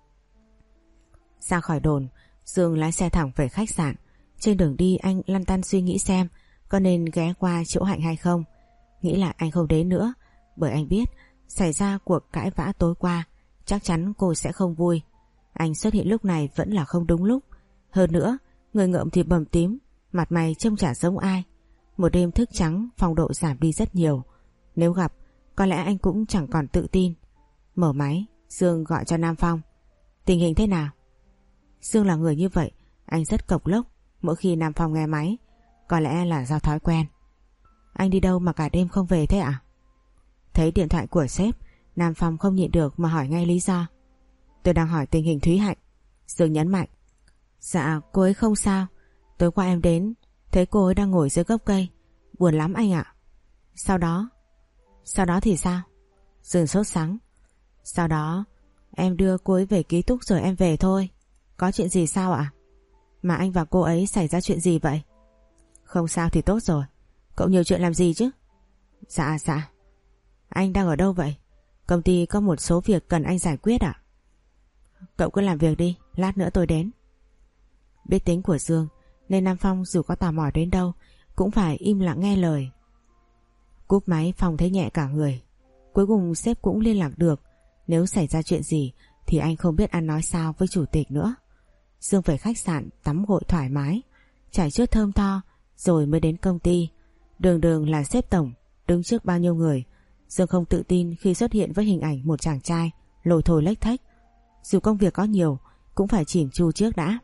Ra khỏi đồn, Dương lái xe thẳng về khách sạn. Trên đường đi anh lăn tăn suy nghĩ xem có nên ghé qua chỗ Hạnh hay không. Nghĩ lại anh không đến nữa, bởi anh biết xảy ra cuộc cãi vã tối qua chắc chắn cô sẽ không vui. Anh xuất hiện lúc này vẫn là không đúng lúc. Hơn nữa, người ngợm thì bầm tím, mặt mày trông chả giống ai. Một đêm thức trắng, phong độ giảm đi rất nhiều. Nếu gặp, có lẽ anh cũng chẳng còn tự tin. Mở máy, Dương gọi cho Nam Phong. Tình hình thế nào? Dương là người như vậy, anh rất cộc lốc. Mỗi khi Nam Phong nghe máy, có lẽ là do thói quen. Anh đi đâu mà cả đêm không về thế ạ? Thấy điện thoại của sếp, Nam Phong không nhịn được mà hỏi ngay lý do. Tôi đang hỏi tình hình Thúy Hạnh. Dương nhấn mạnh. Dạ cô ấy không sao. Tối qua em đến thấy cô ấy đang ngồi dưới gốc cây, buồn lắm anh ạ. Sau đó Sau đó thì sao? Dương sốt sắng. Sau đó em đưa cô ấy về ký túc rồi em về thôi. Có chuyện gì sao ạ? Mà anh và cô ấy xảy ra chuyện gì vậy? Không sao thì tốt rồi. Cậu nhiều chuyện làm gì chứ? Dạ dạ. Anh đang ở đâu vậy? Công ty có một số việc cần anh giải quyết ạ. Cậu cứ làm việc đi, lát nữa tôi đến. Biết tính của Dương nên Nam Phong dù có tò mò đến đâu cũng phải im lặng nghe lời. Cúp máy Phong thấy nhẹ cả người. Cuối cùng sếp cũng liên lạc được. Nếu xảy ra chuyện gì thì anh không biết ăn nói sao với chủ tịch nữa. Dương về khách sạn tắm gội thoải mái, chải chuốt thơm tho rồi mới đến công ty. Đường đường là sếp tổng, đứng trước bao nhiêu người, Dương không tự tin khi xuất hiện với hình ảnh một chàng trai lồi thồi lếch thếch. Dù công việc có nhiều cũng phải chỉn chu trước đã.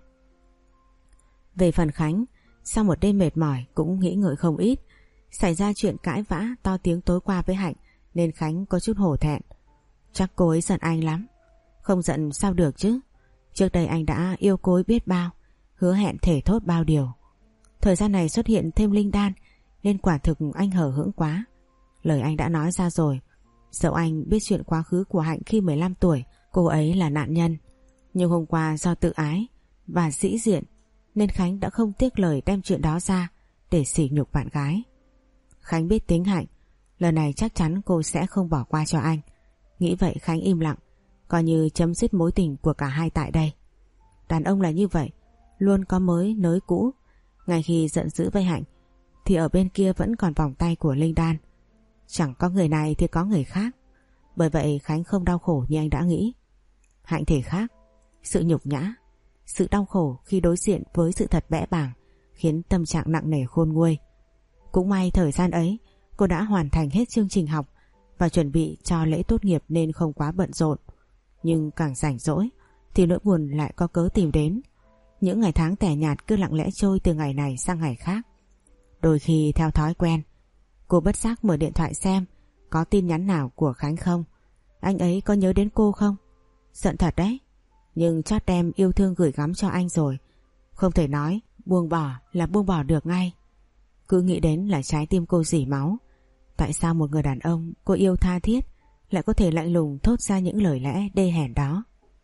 Về phần Khánh, sau một đêm mệt mỏi cũng nghĩ ngợi không ít. Xảy ra chuyện cãi vã to tiếng tối qua với Hạnh nên Khánh có chút hổ thẹn. Chắc cô ấy giận anh lắm. Không giận sao được chứ. Trước đây anh đã yêu cô ấy biết bao, hứa hẹn thể thốt bao điều. Thời gian này xuất hiện thêm Linh Đan nên quả thực anh hờ hững quá. Lời anh đã nói ra rồi. Dẫu anh biết chuyện quá khứ của Hạnh khi mười lăm tuổi, cô ấy là nạn nhân. Nhưng hôm qua do tự ái và sĩ diện nên Khánh đã không tiếc lời đem chuyện đó ra để sỉ nhục bạn gái. Khánh biết tính Hạnh, lần này chắc chắn cô sẽ không bỏ qua cho anh. Nghĩ vậy Khánh im lặng, coi như chấm dứt mối tình của cả hai tại đây. Đàn ông là như vậy, luôn có mới nới cũ. Ngay khi giận dữ với Hạnh thì ở bên kia vẫn còn vòng tay của Linh Đan. Chẳng có người này thì có người khác. Bởi vậy Khánh không đau khổ như anh đã nghĩ. Hạnh thì khác. Sự nhục nhã, sự đau khổ khi đối diện với sự thật bẽ bàng khiến tâm trạng nặng nề khôn nguôi. Cũng may thời gian ấy cô đã hoàn thành hết chương trình học và chuẩn bị cho lễ tốt nghiệp nên không quá bận rộn. Nhưng càng rảnh rỗi thì nỗi buồn lại có cớ tìm đến. Những ngày tháng tẻ nhạt cứ lặng lẽ trôi từ ngày này sang ngày khác. Đôi khi theo thói quen, cô bất giác mở điện thoại xem có tin nhắn nào của Khánh không. Anh ấy có nhớ đến cô không? Giận thật đấy. Nhưng chót đem yêu thương gửi gắm cho anh rồi. Không thể nói buông bỏ là buông bỏ được ngay. Cứ nghĩ đến là trái tim cô rỉ máu. Tại sao một người đàn ông cô yêu tha thiết lại có thể lạnh lùng thốt ra những lời lẽ đê hèn đó?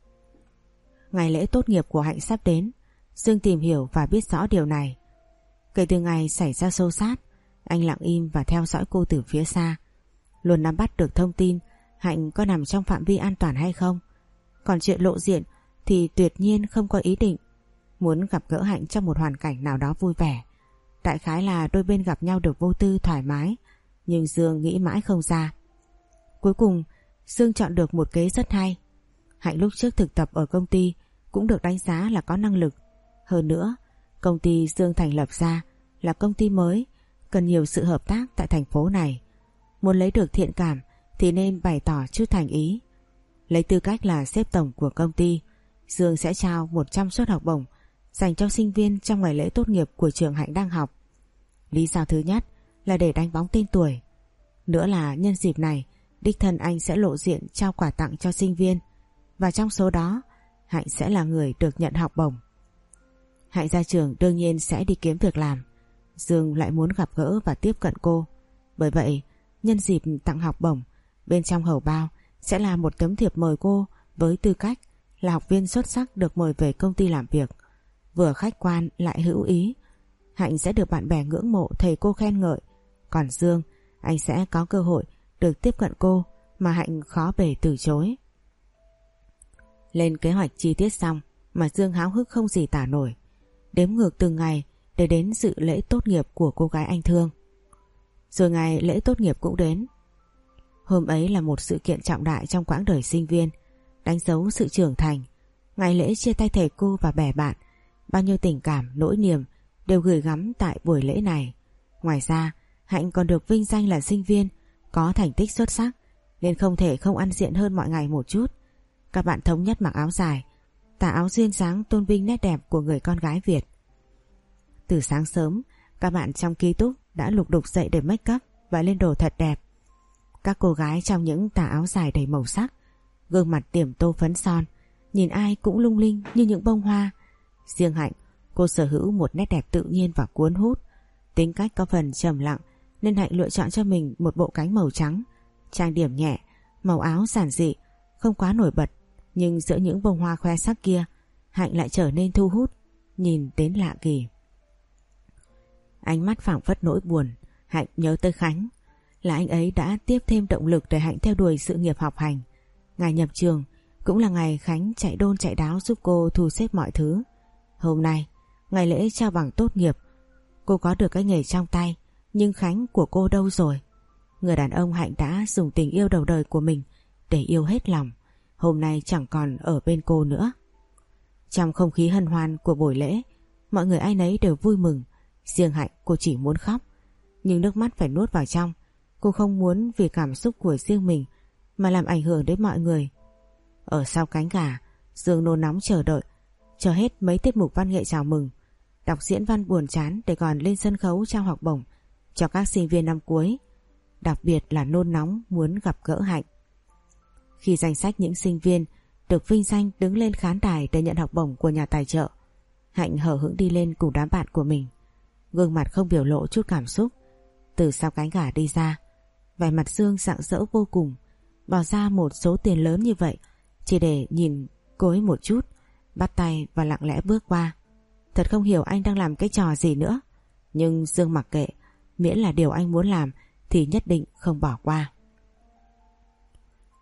Ngày lễ tốt nghiệp của Hạnh sắp đến. Dương tìm hiểu và biết rõ điều này. Kể từ ngày xảy ra xô xát, anh lặng im và theo dõi cô từ phía xa, luôn nắm bắt được thông tin Hạnh có nằm trong phạm vi an toàn hay không. Còn chuyện lộ diện thì tuyệt nhiên không có ý định. Muốn gặp gỡ Hạnh trong một hoàn cảnh nào đó vui vẻ. Đại khái là đôi bên gặp nhau được vô tư thoải mái. Nhưng Dương nghĩ mãi không ra. Cuối cùng Dương chọn được một kế rất hay. Hạnh lúc trước thực tập ở công ty cũng được đánh giá là có năng lực. Hơn nữa, công ty Dương thành lập ra là công ty mới, cần nhiều sự hợp tác tại thành phố này. Muốn lấy được thiện cảm thì nên bày tỏ chút thành ý. Lấy tư cách là sếp tổng của công ty, Dương sẽ trao một trăm suất học bổng dành cho sinh viên trong ngày lễ tốt nghiệp của trường Hạnh đang học. Lý do thứ nhất là để đánh bóng tên tuổi. Nữa là nhân dịp này, đích thân anh sẽ lộ diện trao quà tặng cho sinh viên. Và trong số đó, Hạnh sẽ là người được nhận học bổng. Hạnh ra trường đương nhiên sẽ đi kiếm việc làm. Dương lại muốn gặp gỡ và tiếp cận cô. Bởi vậy, nhân dịp tặng học bổng, bên trong hầu bao sẽ là một tấm thiệp mời cô với tư cách là học viên xuất sắc được mời về công ty làm việc. Vừa khách quan lại hữu ý. Hạnh sẽ được bạn bè ngưỡng mộ, thầy cô khen ngợi. Còn Dương, anh sẽ có cơ hội được tiếp cận cô mà Hạnh khó bề từ chối. Lên kế hoạch chi tiết xong mà Dương háo hức không gì tả nổi. Đếm ngược từng ngày để đến dự lễ tốt nghiệp của cô gái anh thương. Rồi ngày lễ tốt nghiệp cũng đến. Hôm ấy là một sự kiện trọng đại trong quãng đời sinh viên, đánh dấu sự trưởng thành. Ngày lễ chia tay thầy cô và bè bạn, bao nhiêu tình cảm, nỗi niềm đều gửi gắm tại buổi lễ này. Ngoài ra, Hạnh còn được vinh danh là sinh viên có thành tích xuất sắc, nên không thể không ăn diện hơn mọi ngày một chút. Các bạn thống nhất mặc áo dài, tà áo duyên dáng tôn vinh nét đẹp của người con gái Việt. Từ sáng sớm, các bạn trong ký túc đã lục đục dậy để make up và lên đồ thật đẹp. Các cô gái trong những tà áo dài đầy màu sắc, gương mặt điểm tô phấn son, nhìn ai cũng lung linh như những bông hoa. Riêng Hạnh, cô sở hữu một nét đẹp tự nhiên và cuốn hút. Tính cách có phần trầm lặng nên Hạnh lựa chọn cho mình một bộ cánh màu trắng, trang điểm nhẹ, màu áo giản dị, không quá nổi bật. Nhưng giữa những bông hoa khoe sắc kia, Hạnh lại trở nên thu hút, nhìn đến lạ kỳ. Ánh mắt phảng phất nỗi buồn, Hạnh nhớ tới Khánh. Là anh ấy đã tiếp thêm động lực để Hạnh theo đuổi sự nghiệp học hành. Ngày nhập trường cũng là ngày Khánh chạy đôn chạy đáo giúp cô thu xếp mọi thứ. Hôm nay, ngày lễ trao bằng tốt nghiệp, cô có được cái nghề trong tay, nhưng Khánh của cô đâu rồi? Người đàn ông Hạnh đã dùng tình yêu đầu đời của mình để yêu hết lòng, hôm nay chẳng còn ở bên cô nữa. Trong không khí hân hoan của buổi lễ, mọi người ai nấy đều vui mừng. Riêng Hạnh, cô chỉ muốn khóc, nhưng nước mắt phải nuốt vào trong. Cô không muốn vì cảm xúc của riêng mình mà làm ảnh hưởng đến mọi người. Ở sau cánh gà, Dương nôn nóng chờ đợi, chờ hết mấy tiết mục văn nghệ chào mừng, đọc diễn văn buồn chán để còn lên sân khấu trao học bổng cho các sinh viên năm cuối. Đặc biệt là nôn nóng muốn gặp gỡ Hạnh. Khi danh sách những sinh viên được vinh danh đứng lên khán đài để nhận học bổng của nhà tài trợ, Hạnh hở hững đi lên cùng đám bạn của mình, gương mặt không biểu lộ chút cảm xúc. Từ sau cánh gà đi ra, vẻ mặt Dương rạng rỡ vô cùng, bỏ ra một số tiền lớn như vậy chỉ để nhìn cô ấy một chút, bắt tay và lặng lẽ bước qua. Thật không hiểu anh đang làm cái trò gì nữa, nhưng Dương mặc kệ, miễn là điều anh muốn làm thì nhất định không bỏ qua.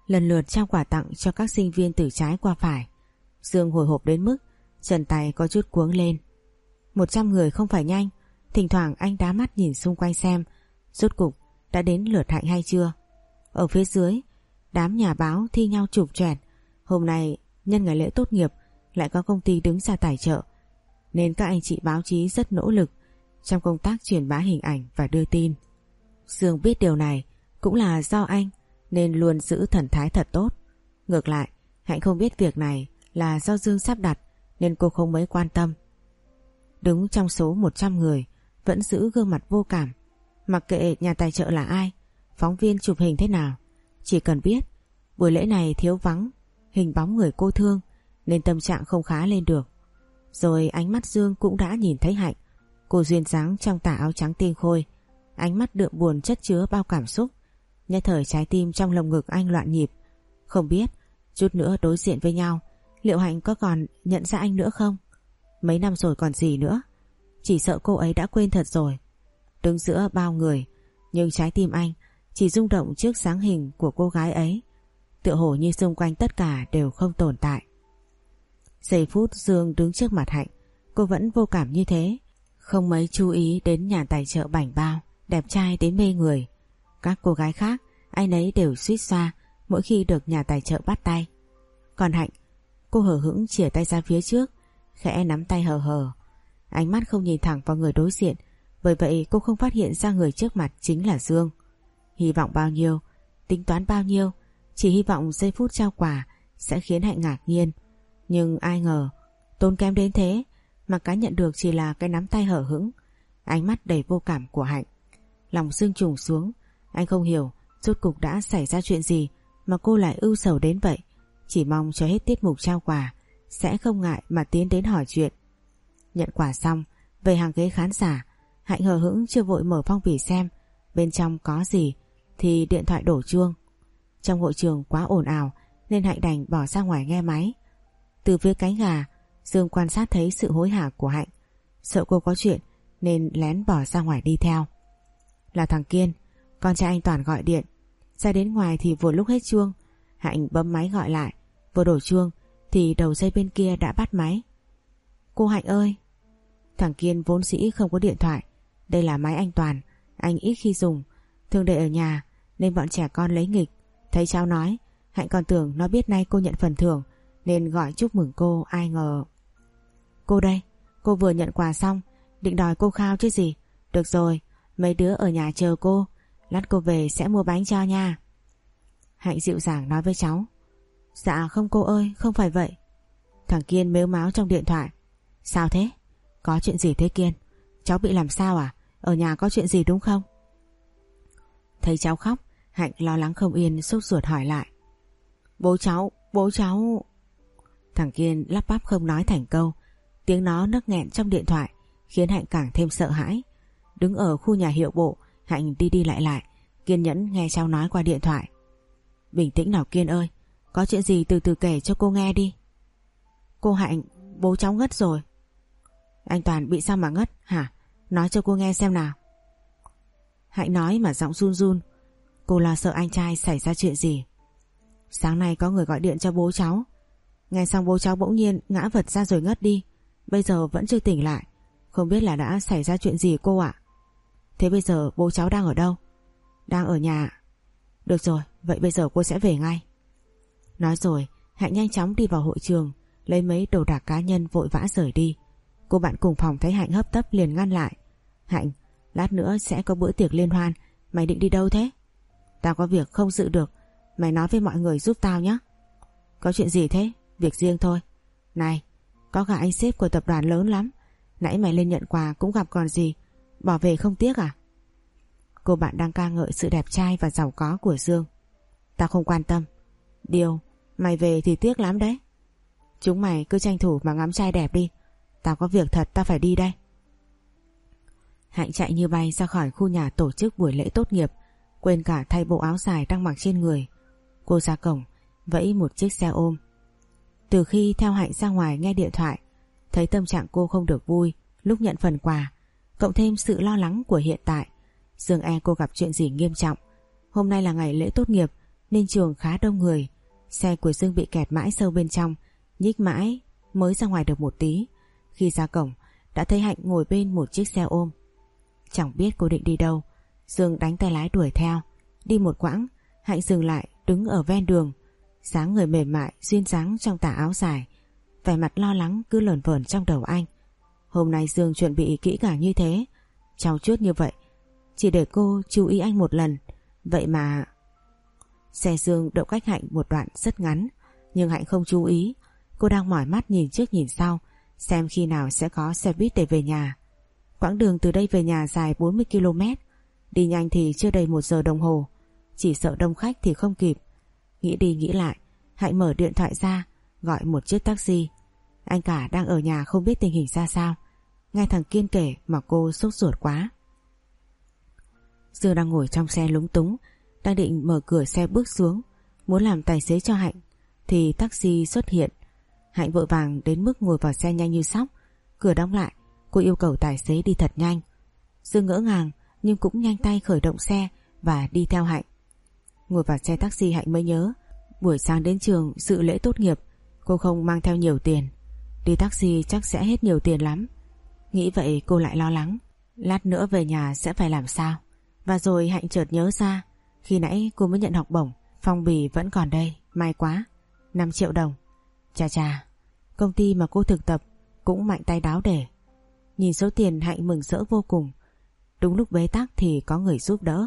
lần lượt trao quà tặng cho các sinh viên từ trái qua phải. Dương hồi hộp đến mức chân tay có chút cuống lên. Một trăm người không phải nhanh. Thỉnh thoảng anh đá mắt nhìn xung quanh xem rốt cục đã đến lượt Hạnh hay chưa. Ở phía dưới, đám nhà báo thi nhau chụp choẹt. Hôm nay nhân ngày lễ tốt nghiệp lại có công ty đứng ra tài trợ, nên các anh chị báo chí rất nỗ lực trong công tác truyền bá hình ảnh và đưa tin. Dương biết điều này cũng là do anh nên luôn giữ thần thái thật tốt. Ngược lại, Hạnh không biết việc này là do Dương sắp đặt nên cô không mấy quan tâm. Đứng trong số một trăm người vẫn giữ gương mặt vô cảm, mặc kệ nhà tài trợ là ai, phóng viên chụp hình thế nào, chỉ cần biết buổi lễ này thiếu vắng hình bóng người cô thương nên tâm trạng không khá lên được. Rồi ánh mắt Dương cũng đã nhìn thấy Hạnh, cô duyên dáng trong tà áo trắng tinh khôi, ánh mắt đượm buồn chất chứa bao cảm xúc. Nhất thời trái tim trong lồng ngực anh loạn nhịp, không biết chút nữa đối diện với nhau liệu Hạnh có còn nhận ra anh nữa không. Mấy năm rồi còn gì nữa, chỉ sợ cô ấy đã quên thật rồi. Đứng giữa bao người nhưng trái tim anh chỉ rung động trước dáng hình của cô gái ấy, tựa hồ như xung quanh tất cả đều không tồn tại. Giây phút Dương đứng trước mặt Hạnh, cô vẫn vô cảm như thế, không mấy chú ý đến nhà tài trợ bảnh bao, đẹp trai đến mê người. Các cô gái khác ai nấy đều suýt xoa mỗi khi được nhà tài trợ bắt tay. Còn Hạnh, cô hờ hững chìa tay ra phía trước, khẽ nắm tay hờ hờ, ánh mắt không nhìn thẳng vào người đối diện, bởi vậy cô không phát hiện ra người trước mặt chính là Dương. Hy vọng bao nhiêu, tính toán bao nhiêu, chỉ hy vọng giây phút trao quà sẽ khiến Hạnh ngạc nhiên. Nhưng ai ngờ tốn kém đến thế mà cái nhận được chỉ là cái nắm tay hở hững, ánh mắt đầy vô cảm của Hạnh. Lòng Dương trùng xuống, anh không hiểu rốt cục đã xảy ra chuyện gì mà cô lại ưu sầu đến vậy. Chỉ mong cho hết tiết mục trao quà sẽ không ngại mà tiến đến hỏi chuyện. Nhận quà xong, về hàng ghế khán giả, Hạnh hờ hững chưa vội mở phong bì xem bên trong có gì thì điện thoại đổ chuông. Trong hội trường quá ồn ào nên Hạnh đành bỏ ra ngoài nghe máy. Từ phía cánh gà, Dương quan sát thấy sự hối hả của Hạnh, sợ cô có chuyện nên lén bỏ ra ngoài đi theo. Là thằng Kiên, con trai anh Toàn gọi điện. Ra đến ngoài thì vừa lúc hết chuông, Hạnh bấm máy gọi lại, vừa đổ chuông thì đầu dây bên kia đã bắt máy. Cô Hạnh ơi. Thằng Kiên vốn dĩ không có điện thoại, đây là máy anh Toàn, anh ít khi dùng, thường để ở nhà nên bọn trẻ con lấy nghịch. Thấy cháu nói, Hạnh còn tưởng nó biết nay cô nhận phần thưởng nên gọi chúc mừng cô, ai ngờ. Cô đây, cô vừa nhận quà xong, định đòi cô khao chứ gì. Được rồi, mấy đứa ở nhà chờ cô, lát cô về sẽ mua bánh cho nha. Hạnh dịu dàng nói với cháu. Dạ không cô ơi, không phải vậy. Thằng Kiên mếu máo trong điện thoại. Sao thế? Có chuyện gì thế Kiên? Cháu bị làm sao à? Ở nhà có chuyện gì đúng không? Thấy cháu khóc, Hạnh lo lắng không yên, sốt ruột hỏi lại. Bố cháu, bố cháu... Thằng Kiên lắp bắp không nói thành câu. Tiếng nó nấc nghẹn trong điện thoại khiến Hạnh càng thêm sợ hãi. Đứng ở khu nhà hiệu bộ, Hạnh đi đi lại lại, kiên nhẫn nghe cháu nói qua điện thoại. Bình tĩnh nào Kiên ơi, có chuyện gì từ từ kể cho cô nghe đi. Cô Hạnh, bố cháu ngất rồi. Anh Toàn bị sao mà ngất hả? Nói cho cô nghe xem nào. Hạnh nói mà giọng run run. Cô lo sợ anh trai xảy ra chuyện gì. Sáng nay có người gọi điện cho bố cháu, nghe xong bố cháu bỗng nhiên ngã vật ra rồi ngất đi, bây giờ vẫn chưa tỉnh lại, không biết là đã xảy ra chuyện gì cô ạ. Thế bây giờ bố cháu đang ở đâu? Đang ở nhà. Được rồi, vậy bây giờ cô sẽ về ngay. Nói rồi Hạnh nhanh chóng đi vào hội trường, lấy mấy đồ đạc cá nhân vội vã rời đi. Cô bạn cùng phòng thấy Hạnh hấp tấp liền ngăn lại. Hạnh, lát nữa sẽ có bữa tiệc liên hoan, mày định đi đâu thế? Tao có việc không dự được, mày nói với mọi người giúp tao nhé. Có chuyện gì thế? Việc riêng thôi. Này, có cả anh sếp của tập đoàn lớn lắm, nãy mày lên nhận quà cũng gặp còn gì, bỏ về không tiếc à? Cô bạn đang ca ngợi sự đẹp trai và giàu có của Dương. Tao không quan tâm. Điều, mày về thì tiếc lắm đấy. Chúng mày cứ tranh thủ mà ngắm trai đẹp đi, tao có việc thật, tao phải đi đây. Hạnh chạy như bay ra khỏi khu nhà tổ chức buổi lễ tốt nghiệp, quên cả thay bộ áo dài đang mặc trên người. Cô ra cổng vẫy một chiếc xe ôm. Từ khi theo Hạnh ra ngoài nghe điện thoại, thấy tâm trạng cô không được vui lúc nhận phần quà, cộng thêm sự lo lắng của hiện tại, Dương e cô gặp chuyện gì nghiêm trọng. Hôm nay là ngày lễ tốt nghiệp nên trường khá đông người. Xe của Dương bị kẹt mãi sâu bên trong, nhích mãi mới ra ngoài được một tí. Khi ra cổng đã thấy Hạnh ngồi bên một chiếc xe ôm. Chẳng biết cô định đi đâu, Dương đánh tay lái đuổi theo. Đi một quãng, Hạnh dừng lại đứng ở ven đường. Dáng người mềm mại, duyên dáng trong tà áo dài, vẻ mặt lo lắng cứ lởn vởn trong đầu anh. Hôm nay Dương chuẩn bị kỹ càng như thế, trau chuốt như vậy, chỉ để cô chú ý anh một lần. Vậy mà... Xe Dương đậu cách Hạnh một đoạn rất ngắn, nhưng Hạnh không chú ý. Cô đang mỏi mắt nhìn trước nhìn sau, xem khi nào sẽ có xe buýt để về nhà. Quãng đường từ đây về nhà dài bốn mươi ki lô mét, đi nhanh thì chưa đầy một giờ đồng hồ. Chỉ sợ đông khách thì không kịp. Nghĩ đi nghĩ lại, Hạnh mở điện thoại ra gọi một chiếc taxi. Anh cả đang ở nhà không biết tình hình ra sao. Nghe thằng Kiên kể mà cô sốt ruột quá. Dương đang ngồi trong xe lúng túng, đang định mở cửa xe bước xuống, muốn làm tài xế cho Hạnh, thì taxi xuất hiện. Hạnh vội vàng đến mức ngồi vào xe nhanh như sóc. Cửa đóng lại, cô yêu cầu tài xế đi thật nhanh. Dương ngỡ ngàng nhưng cũng nhanh tay khởi động xe và đi theo Hạnh. Ngồi vào xe taxi, Hạnh mới nhớ buổi sáng đến trường dự lễ tốt nghiệp, cô không mang theo nhiều tiền. Đi taxi chắc sẽ hết nhiều tiền lắm. Nghĩ vậy cô lại lo lắng, lát nữa về nhà sẽ phải làm sao. Và rồi Hạnh chợt nhớ ra, khi nãy cô mới nhận học bổng, phong bì vẫn còn đây, may quá, năm triệu đồng. Chà chà, công ty mà cô thực tập cũng mạnh tay đáo để. Nhìn số tiền Hạnh mừng rỡ vô cùng. Đúng lúc bế tắc thì có người giúp đỡ.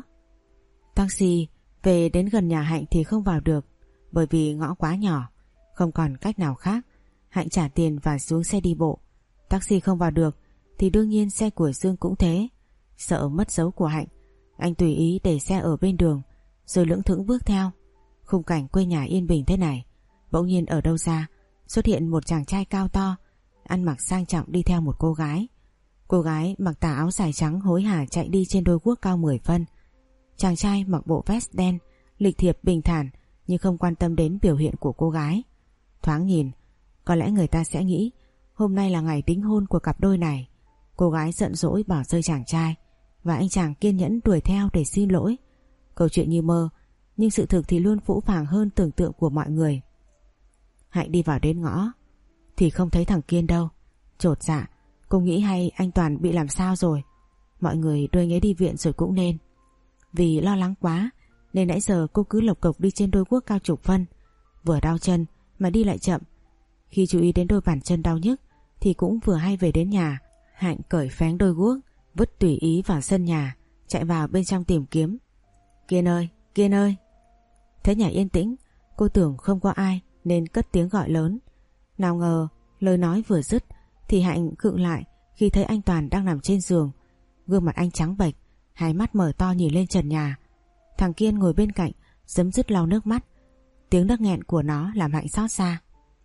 Taxi về đến gần nhà Hạnh thì không vào được, bởi vì ngõ quá nhỏ. Không còn cách nào khác, Hạnh trả tiền và xuống xe đi bộ. Taxi không vào được thì đương nhiên xe của Dương cũng thế. Sợ mất dấu của Hạnh, anh tùy ý để xe ở bên đường, rồi lững thững bước theo. Khung cảnh quê nhà yên bình thế này, bỗng nhiên ở đâu ra xuất hiện một chàng trai cao to, ăn mặc sang trọng đi theo một cô gái. Cô gái mặc tà áo dài trắng hối hả chạy đi trên đôi guốc cao mười phân. Chàng trai mặc bộ vest đen, lịch thiệp bình thản nhưng không quan tâm đến biểu hiện của cô gái. Thoáng nhìn, có lẽ người ta sẽ nghĩ hôm nay là ngày đính hôn của cặp đôi này. Cô gái giận dỗi bỏ rơi chàng trai, và anh chàng kiên nhẫn đuổi theo để xin lỗi. Câu chuyện như mơ, nhưng sự thực thì luôn phũ phàng hơn tưởng tượng của mọi người. Hạnh đi vào đến ngõ thì không thấy thằng Kiên đâu. Chột dạ, cô nghĩ hay anh Toàn bị làm sao rồi. Mọi người đưa anh ấy đi viện rồi cũng nên. Vì lo lắng quá nên nãy giờ cô cứ lộc cộc đi trên đôi guốc cao chục phân, vừa đau chân mà đi lại chậm. Khi chú ý đến đôi bàn chân đau nhức thì cũng vừa hay về đến nhà. Hạnh cởi phén đôi guốc, vứt tùy ý vào sân nhà, chạy vào bên trong tìm kiếm. Kiên ơi, Kiên ơi. Thấy nhà yên tĩnh, cô tưởng không có ai nên cất tiếng gọi lớn. Nào ngờ lời nói vừa dứt thì Hạnh khựng lại khi thấy anh Toàn đang nằm trên giường. Gương mặt anh trắng bệch, hai mắt mở to nhìn lên trần nhà. Thằng Kiên ngồi bên cạnh giấm dứt lau nước mắt. Tiếng nấc nghẹn của nó làm Hạnh xót xa.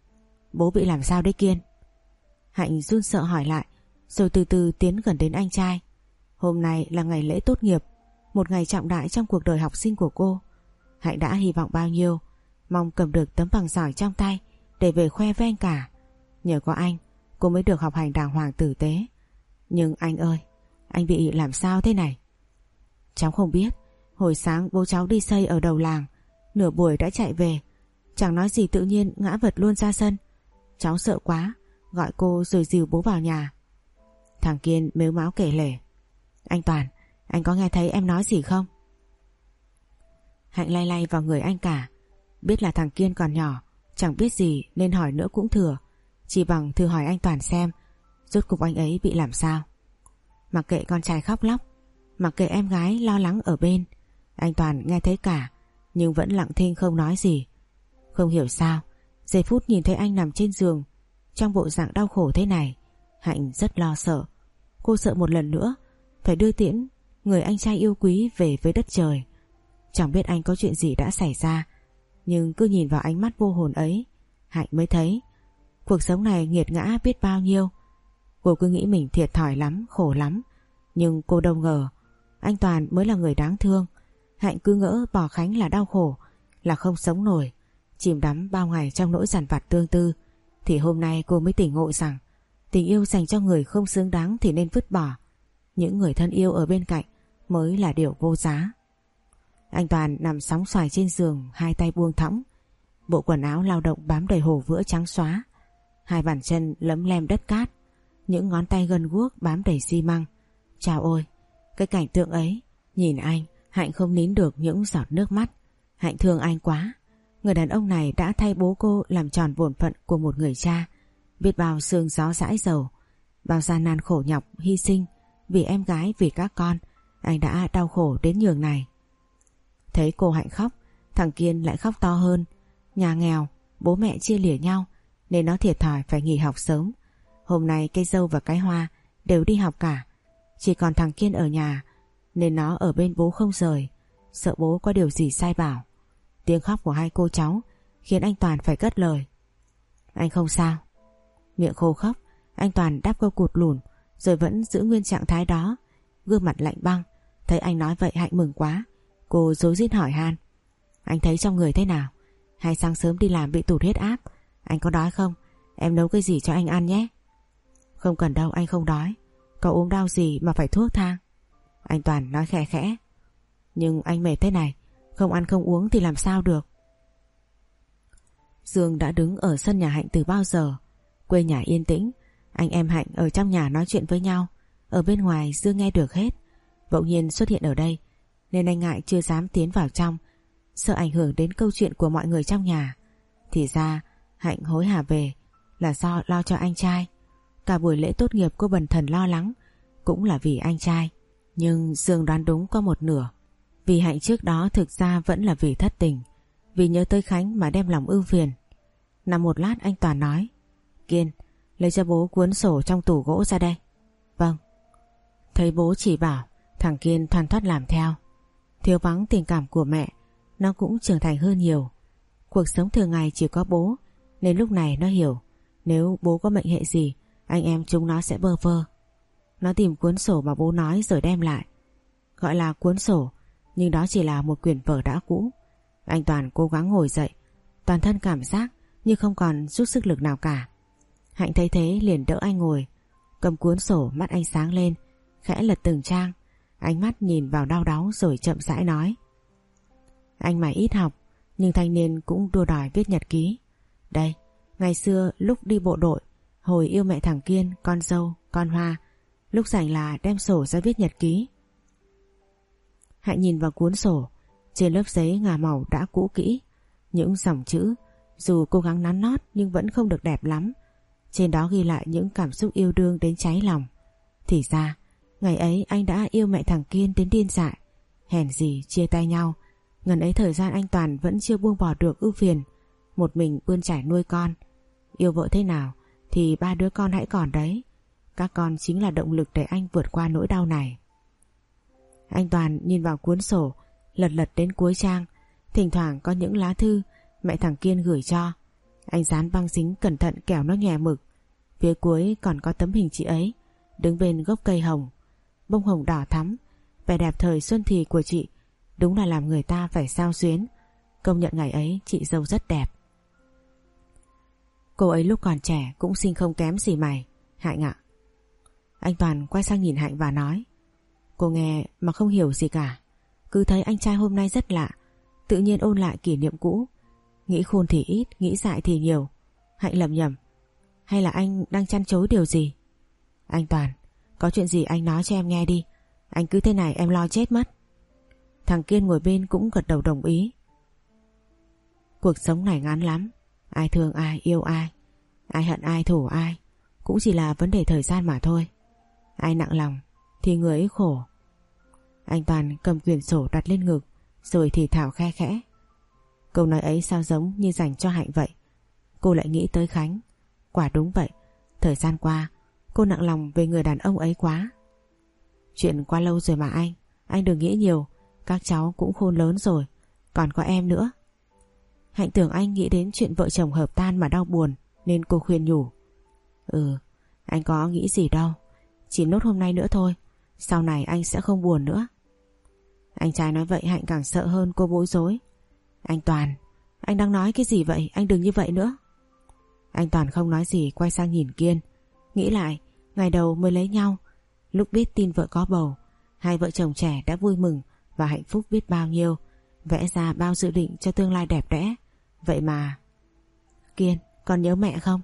Bố bị làm sao đấy Kiên? Hạnh run sợ hỏi lại, rồi từ từ tiến gần đến anh trai. Hôm nay là ngày lễ tốt nghiệp, một ngày trọng đại trong cuộc đời học sinh của cô. Hạnh đã hy vọng bao nhiêu, mong cầm được tấm bằng giỏi trong tay để về khoe với anh cả. Nhờ có anh, cô mới được học hành đàng hoàng tử tế. Nhưng anh ơi, anh bị làm sao thế này? Cháu không biết. Hồi sáng bố cháu đi xây ở đầu làng, nửa buổi đã chạy về, chẳng nói gì tự nhiên ngã vật luôn ra sân. Cháu sợ quá, gọi cô rồi dìu bố vào nhà. Thằng Kiên mếu máo kể lể. Anh Toàn, anh có nghe thấy em nói gì không? Hạnh lay lay vào người anh cả. Biết là thằng Kiên còn nhỏ, chẳng biết gì nên hỏi nữa cũng thừa. Chỉ bằng thử hỏi anh Toàn xem rốt cuộc anh ấy bị làm sao. Mặc kệ con trai khóc lóc, mặc kệ em gái lo lắng ở bên, anh Toàn nghe thấy cả nhưng vẫn lặng thinh không nói gì. Không hiểu sao, giây phút nhìn thấy anh nằm trên giường trong bộ dạng đau khổ thế này, Hạnh rất lo sợ. Cô sợ một lần nữa phải đưa tiễn người anh trai yêu quý về với đất trời. Chẳng biết anh có chuyện gì đã xảy ra, nhưng cứ nhìn vào ánh mắt vô hồn ấy, Hạnh mới thấy cuộc sống này nghiệt ngã biết bao nhiêu. Cô cứ nghĩ mình thiệt thòi lắm, khổ lắm, nhưng cô đâu ngờ anh Toàn mới là người đáng thương. Hạnh cứ ngỡ bỏ Khánh là đau khổ, là không sống nổi, chìm đắm bao ngày trong nỗi dằn vặt tương tư. Thì hôm nay cô mới tỉnh ngộ rằng tình yêu dành cho người không xứng đáng thì nên vứt bỏ. Những người thân yêu ở bên cạnh mới là điều vô giá. Anh Toàn nằm sóng xoài trên giường, hai tay buông thõng, bộ quần áo lao động bám đầy hổ vữa trắng xóa, hai bàn chân lấm lem đất cát, những ngón tay gân guốc bám đầy xi măng. Chao ôi, cái cảnh tượng ấy, nhìn anh, Hạnh không nín được những giọt nước mắt. Hạnh thương anh quá. Người đàn ông này đã thay bố cô làm tròn bổn phận của một người cha. Biết bao sương gió dãi dầu, bao gian nan khổ nhọc, hy sinh vì em gái, vì các con, anh đã đau khổ đến nhường này. Thấy cô Hạnh khóc, thằng Kiên lại khóc to hơn. Nhà nghèo, bố mẹ chia lìa nhau nên nó thiệt thòi phải nghỉ học sớm. Hôm nay cây dâu và cái hoa đều đi học cả, chỉ còn thằng Kiên ở nhà nên nó ở bên bố không rời, sợ bố có điều gì sai bảo. Tiếng khóc của hai cô cháu khiến anh Toàn phải cất lời: Anh không sao. Miệng khô khóc, anh Toàn đáp câu cụt lủn rồi vẫn giữ nguyên trạng thái đó, gương mặt lạnh băng. Thấy anh nói vậy Hạnh mừng quá. Cô rối rít hỏi han: Anh thấy trong người thế nào? Hay sáng sớm đi làm bị tụt huyết áp? Anh có đói không? Em nấu cái gì cho anh ăn nhé. Không cần đâu, anh không đói. Có ốm đau gì mà phải thuốc thang? Anh Toàn nói khẽ khẽ. Nhưng anh mệt thế này, không ăn không uống thì làm sao được. Dương đã đứng ở sân nhà Hạnh từ bao giờ. Quê nhà yên tĩnh, anh em Hạnh ở trong nhà nói chuyện với nhau, ở bên ngoài Dương nghe được hết. Bỗng nhiên xuất hiện ở đây nên anh ngại chưa dám tiến vào trong, sợ ảnh hưởng đến câu chuyện của mọi người trong nhà. Thì ra Hạnh hối hả về là do lo cho anh trai. Cả buổi lễ tốt nghiệp cô bần thần lo lắng cũng là vì anh trai. Nhưng Dương đoán đúng có một nửa. Vì Hạnh trước đó thực ra vẫn là vì thất tình, vì nhớ tới Khánh mà đem lòng ưu phiền. Nằm một lát anh Toàn nói: Kiên, lấy cho bố cuốn sổ trong tủ gỗ ra đây. Vâng. Thấy bố chỉ bảo, thằng Kiên thoăn thoắt làm theo. Thiếu vắng tình cảm của mẹ, nó cũng trưởng thành hơn nhiều. Cuộc sống thường ngày chỉ có bố, nên lúc này nó hiểu nếu bố có mệnh hệ gì, anh em chúng nó sẽ bơ vơ. Nó tìm cuốn sổ mà bố nói rồi đem lại. Gọi là cuốn sổ, nhưng đó chỉ là một quyển vở đã cũ. Anh Toàn cố gắng ngồi dậy, toàn thân cảm giác như không còn chút sức lực nào cả. Hạnh thấy thế liền đỡ anh ngồi, cầm cuốn sổ, mắt anh sáng lên, khẽ lật từng trang, ánh mắt nhìn vào đau đáu rồi chậm rãi nói: Anh mày ít học, nhưng thanh niên cũng đua đòi viết nhật ký. Đây, ngày xưa lúc đi bộ đội, hồi yêu mẹ thằng Kiên, con dâu, con Hoa, lúc rảnh là đem sổ ra viết nhật ký. Hạnh nhìn vào cuốn sổ, trên lớp giấy ngà màu đã cũ kỹ, những dòng chữ dù cố gắng nắn nót nhưng vẫn không được đẹp lắm. Trên đó ghi lại những cảm xúc yêu đương đến cháy lòng. Thì ra ngày ấy anh đã yêu mẹ thằng Kiên đến điên dại. Hèn gì chia tay nhau, ngần ấy thời gian anh Toàn vẫn chưa buông bỏ được ưu phiền, một mình bươn trải nuôi con. Yêu vợ thế nào thì ba đứa con hãy còn đấy. Các con chính là động lực để anh vượt qua nỗi đau này. Anh Toàn nhìn vào cuốn sổ, lật lật đến cuối trang. Thỉnh thoảng có những lá thư mẹ thằng Kiên gửi cho. Anh dán băng dính cẩn thận kẻo nó nhòe mực. Phía cuối còn có tấm hình chị ấy đứng bên gốc cây hồng, bông hồng đỏ thắm. Vẻ đẹp thời xuân thì của chị đúng là làm người ta phải xao xuyến. Công nhận ngày ấy chị dâu rất đẹp. Cô ấy lúc còn trẻ cũng xinh không kém gì mày, Hạnh ạ. Anh Toàn quay sang nhìn Hạnh và nói: Cô nghe mà không hiểu gì cả, cứ thấy anh trai hôm nay rất lạ, tự nhiên ôn lại kỷ niệm cũ. Nghĩ khôn thì ít, nghĩ dại thì nhiều. Hạnh lầm nhầm, hay là anh đang chăn chối điều gì? Anh Toàn, có chuyện gì anh nói cho em nghe đi, anh cứ thế này em lo chết mất. Thằng Kiên ngồi bên cũng gật đầu đồng ý. Cuộc sống này ngắn lắm, ai thương ai, yêu ai, ai hận ai, thù ai, cũng chỉ là vấn đề thời gian mà thôi. Ai nặng lòng thì người ấy khổ. Anh Toàn cầm quyển sổ đặt lên ngực rồi thì thào khe khẽ. Câu nói ấy sao giống như dành cho Hạnh vậy. Cô lại nghĩ tới Khánh. Quả đúng vậy, thời gian qua cô nặng lòng về người đàn ông ấy quá. Chuyện qua lâu rồi mà anh Anh đừng nghĩ nhiều, các cháu cũng khôn lớn rồi, còn có em nữa. Hạnh tưởng anh nghĩ đến chuyện vợ chồng hợp tan mà đau buồn, nên cô khuyên nhủ: Ừ, anh có nghĩ gì đâu, chỉ nốt hôm nay nữa thôi, sau này anh sẽ không buồn nữa. Anh trai nói vậy Hạnh càng sợ hơn, cô bối rối. Anh Toàn, anh đang nói cái gì vậy, anh đừng như vậy nữa. Anh Toàn không nói gì, quay sang nhìn Kiên. Nghĩ lại, ngày đầu mới lấy nhau, lúc biết tin vợ có bầu, hai vợ chồng trẻ đã vui mừng và hạnh phúc biết bao nhiêu. vẽ ra bao dự định cho tương lai đẹp đẽ. Vậy mà... Kiên, con nhớ mẹ không?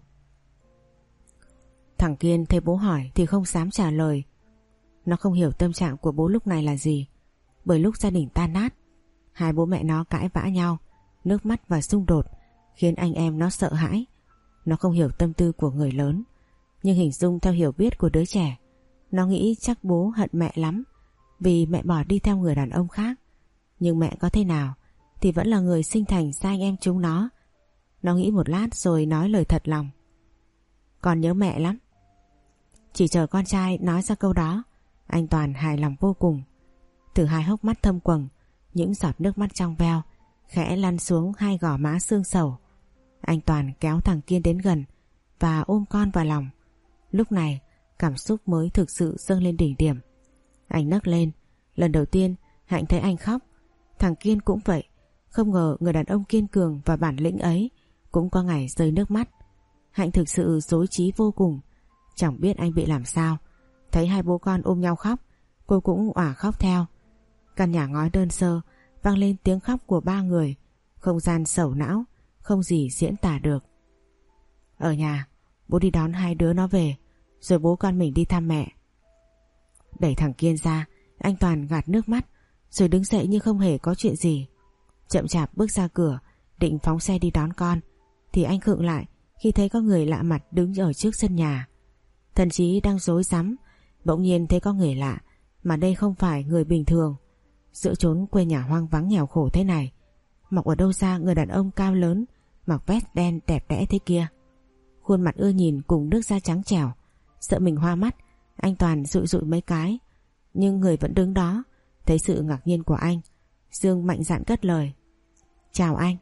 Thằng Kiên thấy bố hỏi thì không dám trả lời. Nó không hiểu tâm trạng của bố lúc này là gì. Bởi lúc gia đình tan nát, hai bố mẹ nó cãi vã nhau, nước mắt và xung đột khiến anh em nó sợ hãi. Nó không hiểu tâm tư của người lớn, nhưng hình dung theo hiểu biết của đứa trẻ, nó nghĩ chắc bố hận mẹ lắm vì mẹ bỏ đi theo người đàn ông khác. Nhưng mẹ có thế nào thì vẫn là người sinh thành ra anh em chúng nó. Nó nghĩ một lát rồi nói lời thật lòng. Con nhớ mẹ lắm. Chỉ chờ con trai nói ra câu đó, anh Toàn hài lòng vô cùng. Từ hai hốc mắt thâm quầng, những giọt nước mắt trong veo khẽ lăn xuống hai gò má xương sầu. Anh Toàn kéo thằng Kiên đến gần và ôm con vào lòng. Lúc này cảm xúc mới thực sự dâng lên đỉnh điểm. Anh nấc lên. Lần đầu tiên Hạnh thấy anh khóc. Thằng Kiên cũng vậy. Không ngờ người đàn ông kiên cường và bản lĩnh ấy cũng có ngày rơi nước mắt. Hạnh thực sự rối trí vô cùng, chẳng biết anh bị làm sao. Thấy hai bố con ôm nhau khóc, cô cũng òa khóc theo. Căn nhà ngói đơn sơ vang lên tiếng khóc của ba người. Không gian sầu não, không gì diễn tả được. Ở nhà, bố đi đón hai đứa nó về, rồi bố con mình đi thăm mẹ. Đẩy thằng Kiên ra, anh Toàn gạt nước mắt, rồi đứng dậy như không hề có chuyện gì. Chậm chạp bước ra cửa, định phóng xe đi đón con, thì anh khựng lại khi thấy có người lạ mặt đứng ở trước sân nhà. Thần trí đang rối rắm, bỗng nhiên thấy có người lạ, mà đây không phải người bình thường. Giữa chốn quê nhà hoang vắng nghèo khổ thế này, mọc ở đâu ra người đàn ông cao lớn, mặc vest đen đẹp đẽ thế kia. Khuôn mặt ưa nhìn cùng nước da trắng trẻo. Sợ mình hoa mắt, anh Toàn dụi dụi mấy cái, nhưng người vẫn đứng đó. Thấy sự ngạc nhiên của anh, Dương mạnh dạn cất lời. Chào anh.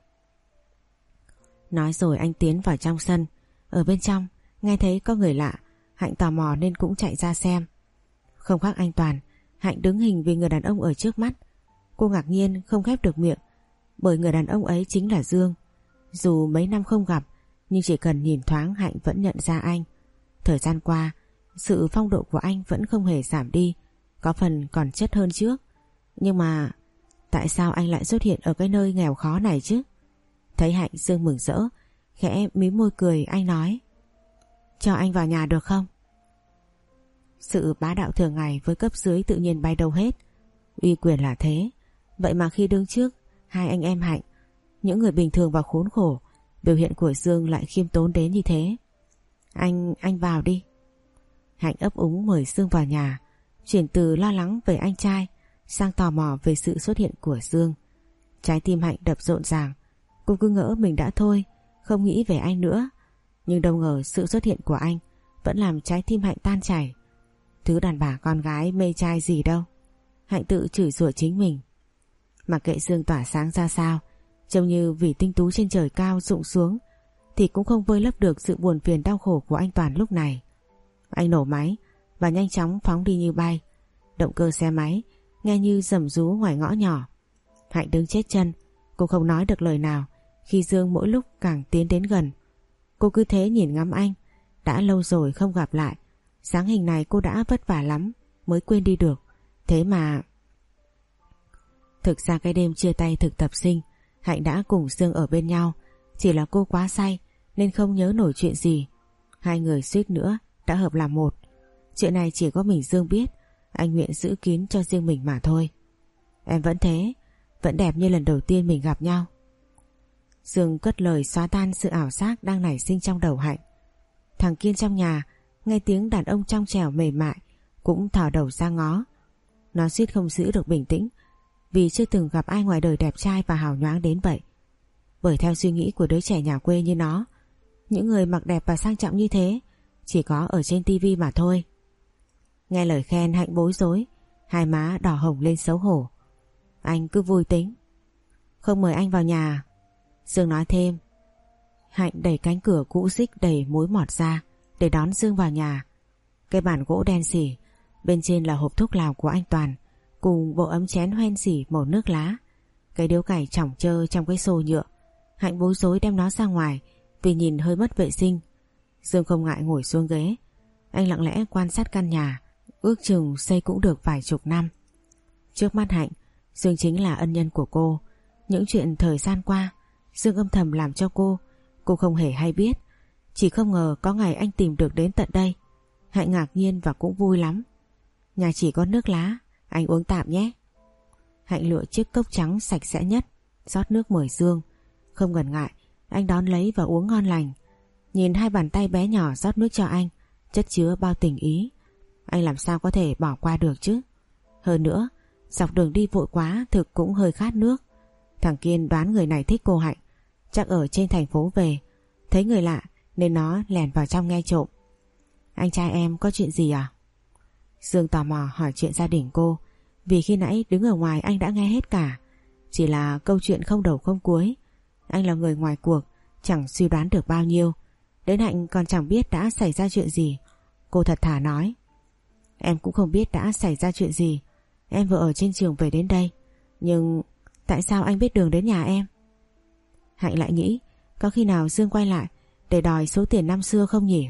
Nói rồi anh tiến vào trong sân. Ở bên trong nghe thấy có người lạ, Hạnh tò mò nên cũng chạy ra xem. Không khác anh Toàn, Hạnh đứng hình vì người đàn ông ở trước mắt. Cô ngạc nhiên không khép được miệng, bởi người đàn ông ấy chính là Dương. Dù mấy năm không gặp, nhưng chỉ cần nhìn thoáng Hạnh vẫn nhận ra anh. Thời gian qua, sự phong độ của anh vẫn không hề giảm đi, có phần còn chất hơn trước. Nhưng mà tại sao anh lại xuất hiện ở cái nơi nghèo khó này chứ? Thấy Hạnh, Dương mừng rỡ, khẽ mím môi cười. Anh nói, cho anh vào nhà được không? Sự bá đạo thường ngày với cấp dưới tự nhiên bay đâu hết. Uy quyền là thế, vậy mà khi đứng trước hai anh em Hạnh, những người bình thường và khốn khổ, biểu hiện của Dương lại khiêm tốn đến như thế. Anh, anh vào đi. Hạnh ấp úng mời Dương vào nhà, chuyển từ lo lắng về anh trai sang tò mò về sự xuất hiện của Dương. Trái tim Hạnh đập rộn ràng. Cô cứ ngỡ mình đã thôi, không nghĩ về anh nữa. Nhưng đâu ngờ sự xuất hiện của anh vẫn làm trái tim Hạnh tan chảy. Thứ đàn bà con gái mê trai gì đâu. Hạnh tự chửi rủa chính mình. Mặc kệ Dương tỏa sáng ra sao, trông như vì tinh tú trên trời cao rụng xuống, thì cũng không vơi lấp được sự buồn phiền đau khổ của anh Toàn lúc này. Anh nổ máy và nhanh chóng phóng đi như bay. Động cơ xe máy nghe như rầm rú ngoài ngõ nhỏ. Hạnh đứng chết chân. Cô không nói được lời nào khi Dương mỗi lúc càng tiến đến gần. Cô cứ thế nhìn ngắm anh. Đã lâu rồi không gặp lại, dáng hình này cô đã vất vả lắm mới quên đi được. Thế mà... Thực ra cái đêm chia tay thực tập sinh, Hạnh đã cùng Dương ở bên nhau. Chỉ là cô quá say nên không nhớ nổi chuyện gì. Hai người suýt nữa đã hợp làm một. Chuyện này chỉ có mình Dương biết. Anh nguyện giữ kín cho riêng mình mà thôi. Em vẫn thế, vẫn đẹp như lần đầu tiên mình gặp nhau. Dương cất lời xóa tan sự ảo giác đang nảy sinh trong đầu Hạnh. Thằng Kiên trong nhà nghe tiếng đàn ông trong trẻo mềm mại cũng thò đầu ra ngó. Nó suýt không giữ được bình tĩnh, vì chưa từng gặp ai ngoài đời đẹp trai và hào nhoáng đến vậy. Bởi theo suy nghĩ của đứa trẻ nhà quê như nó, những người mặc đẹp và sang trọng như thế chỉ có ở trên tivi mà thôi. Nghe lời khen, Hạnh bối rối, hai má đỏ hồng lên xấu hổ. Anh cứ vui tính. Không mời anh vào nhà? Dương nói thêm. Hạnh đẩy cánh cửa cũ xích đầy mối mọt ra để đón Dương vào nhà. Cái bàn gỗ đen xỉ, bên trên là hộp thuốc lào của anh Toàn cùng bộ ấm chén hoen xỉ màu nước lá. Cái điếu cày chỏng trơ trong cái xô nhựa. Hạnh bối rối đem nó ra ngoài vì nhìn hơi mất vệ sinh. Dương không ngại ngồi xuống ghế. Anh lặng lẽ quan sát căn nhà, ước chừng xây cũng được vài chục năm. Trước mắt Hạnh, Dương chính là ân nhân của cô. Những chuyện thời gian qua Dương âm thầm làm cho cô Cô không hề hay biết. Chỉ không ngờ có ngày anh tìm được đến tận đây. Hạnh ngạc nhiên và cũng vui lắm. Nhà chỉ có nước lá, anh uống tạm nhé. Hạnh lựa chiếc cốc trắng sạch sẽ nhất, rót nước mời Dương. Không ngần ngại, anh đón lấy và uống ngon lành. Nhìn hai bàn tay bé nhỏ rót nước cho anh, chất chứa bao tình ý. Anh làm sao có thể bỏ qua được chứ. Hơn nữa, dọc đường đi vội quá thực cũng hơi khát nước. Thằng Kiên đoán người này thích cô Hạnh, chắc ở trên thành phố về, thấy người lạ nên nó lèn vào trong nghe trộm. Anh trai em có chuyện gì à? Dương tò mò hỏi chuyện gia đình cô, vì khi nãy đứng ở ngoài anh đã nghe hết cả. Chỉ là câu chuyện không đầu không cuối. Anh là người ngoài cuộc, chẳng suy đoán được bao nhiêu. Đến Hạnh còn chẳng biết đã xảy ra chuyện gì. Cô thật thà nói: Em cũng không biết đã xảy ra chuyện gì. Em vừa ở trên trường về đến đây. Nhưng tại sao anh biết đường đến nhà em? Hạnh lại nghĩ có khi nào Dương quay lại để đòi số tiền năm xưa không nhỉ?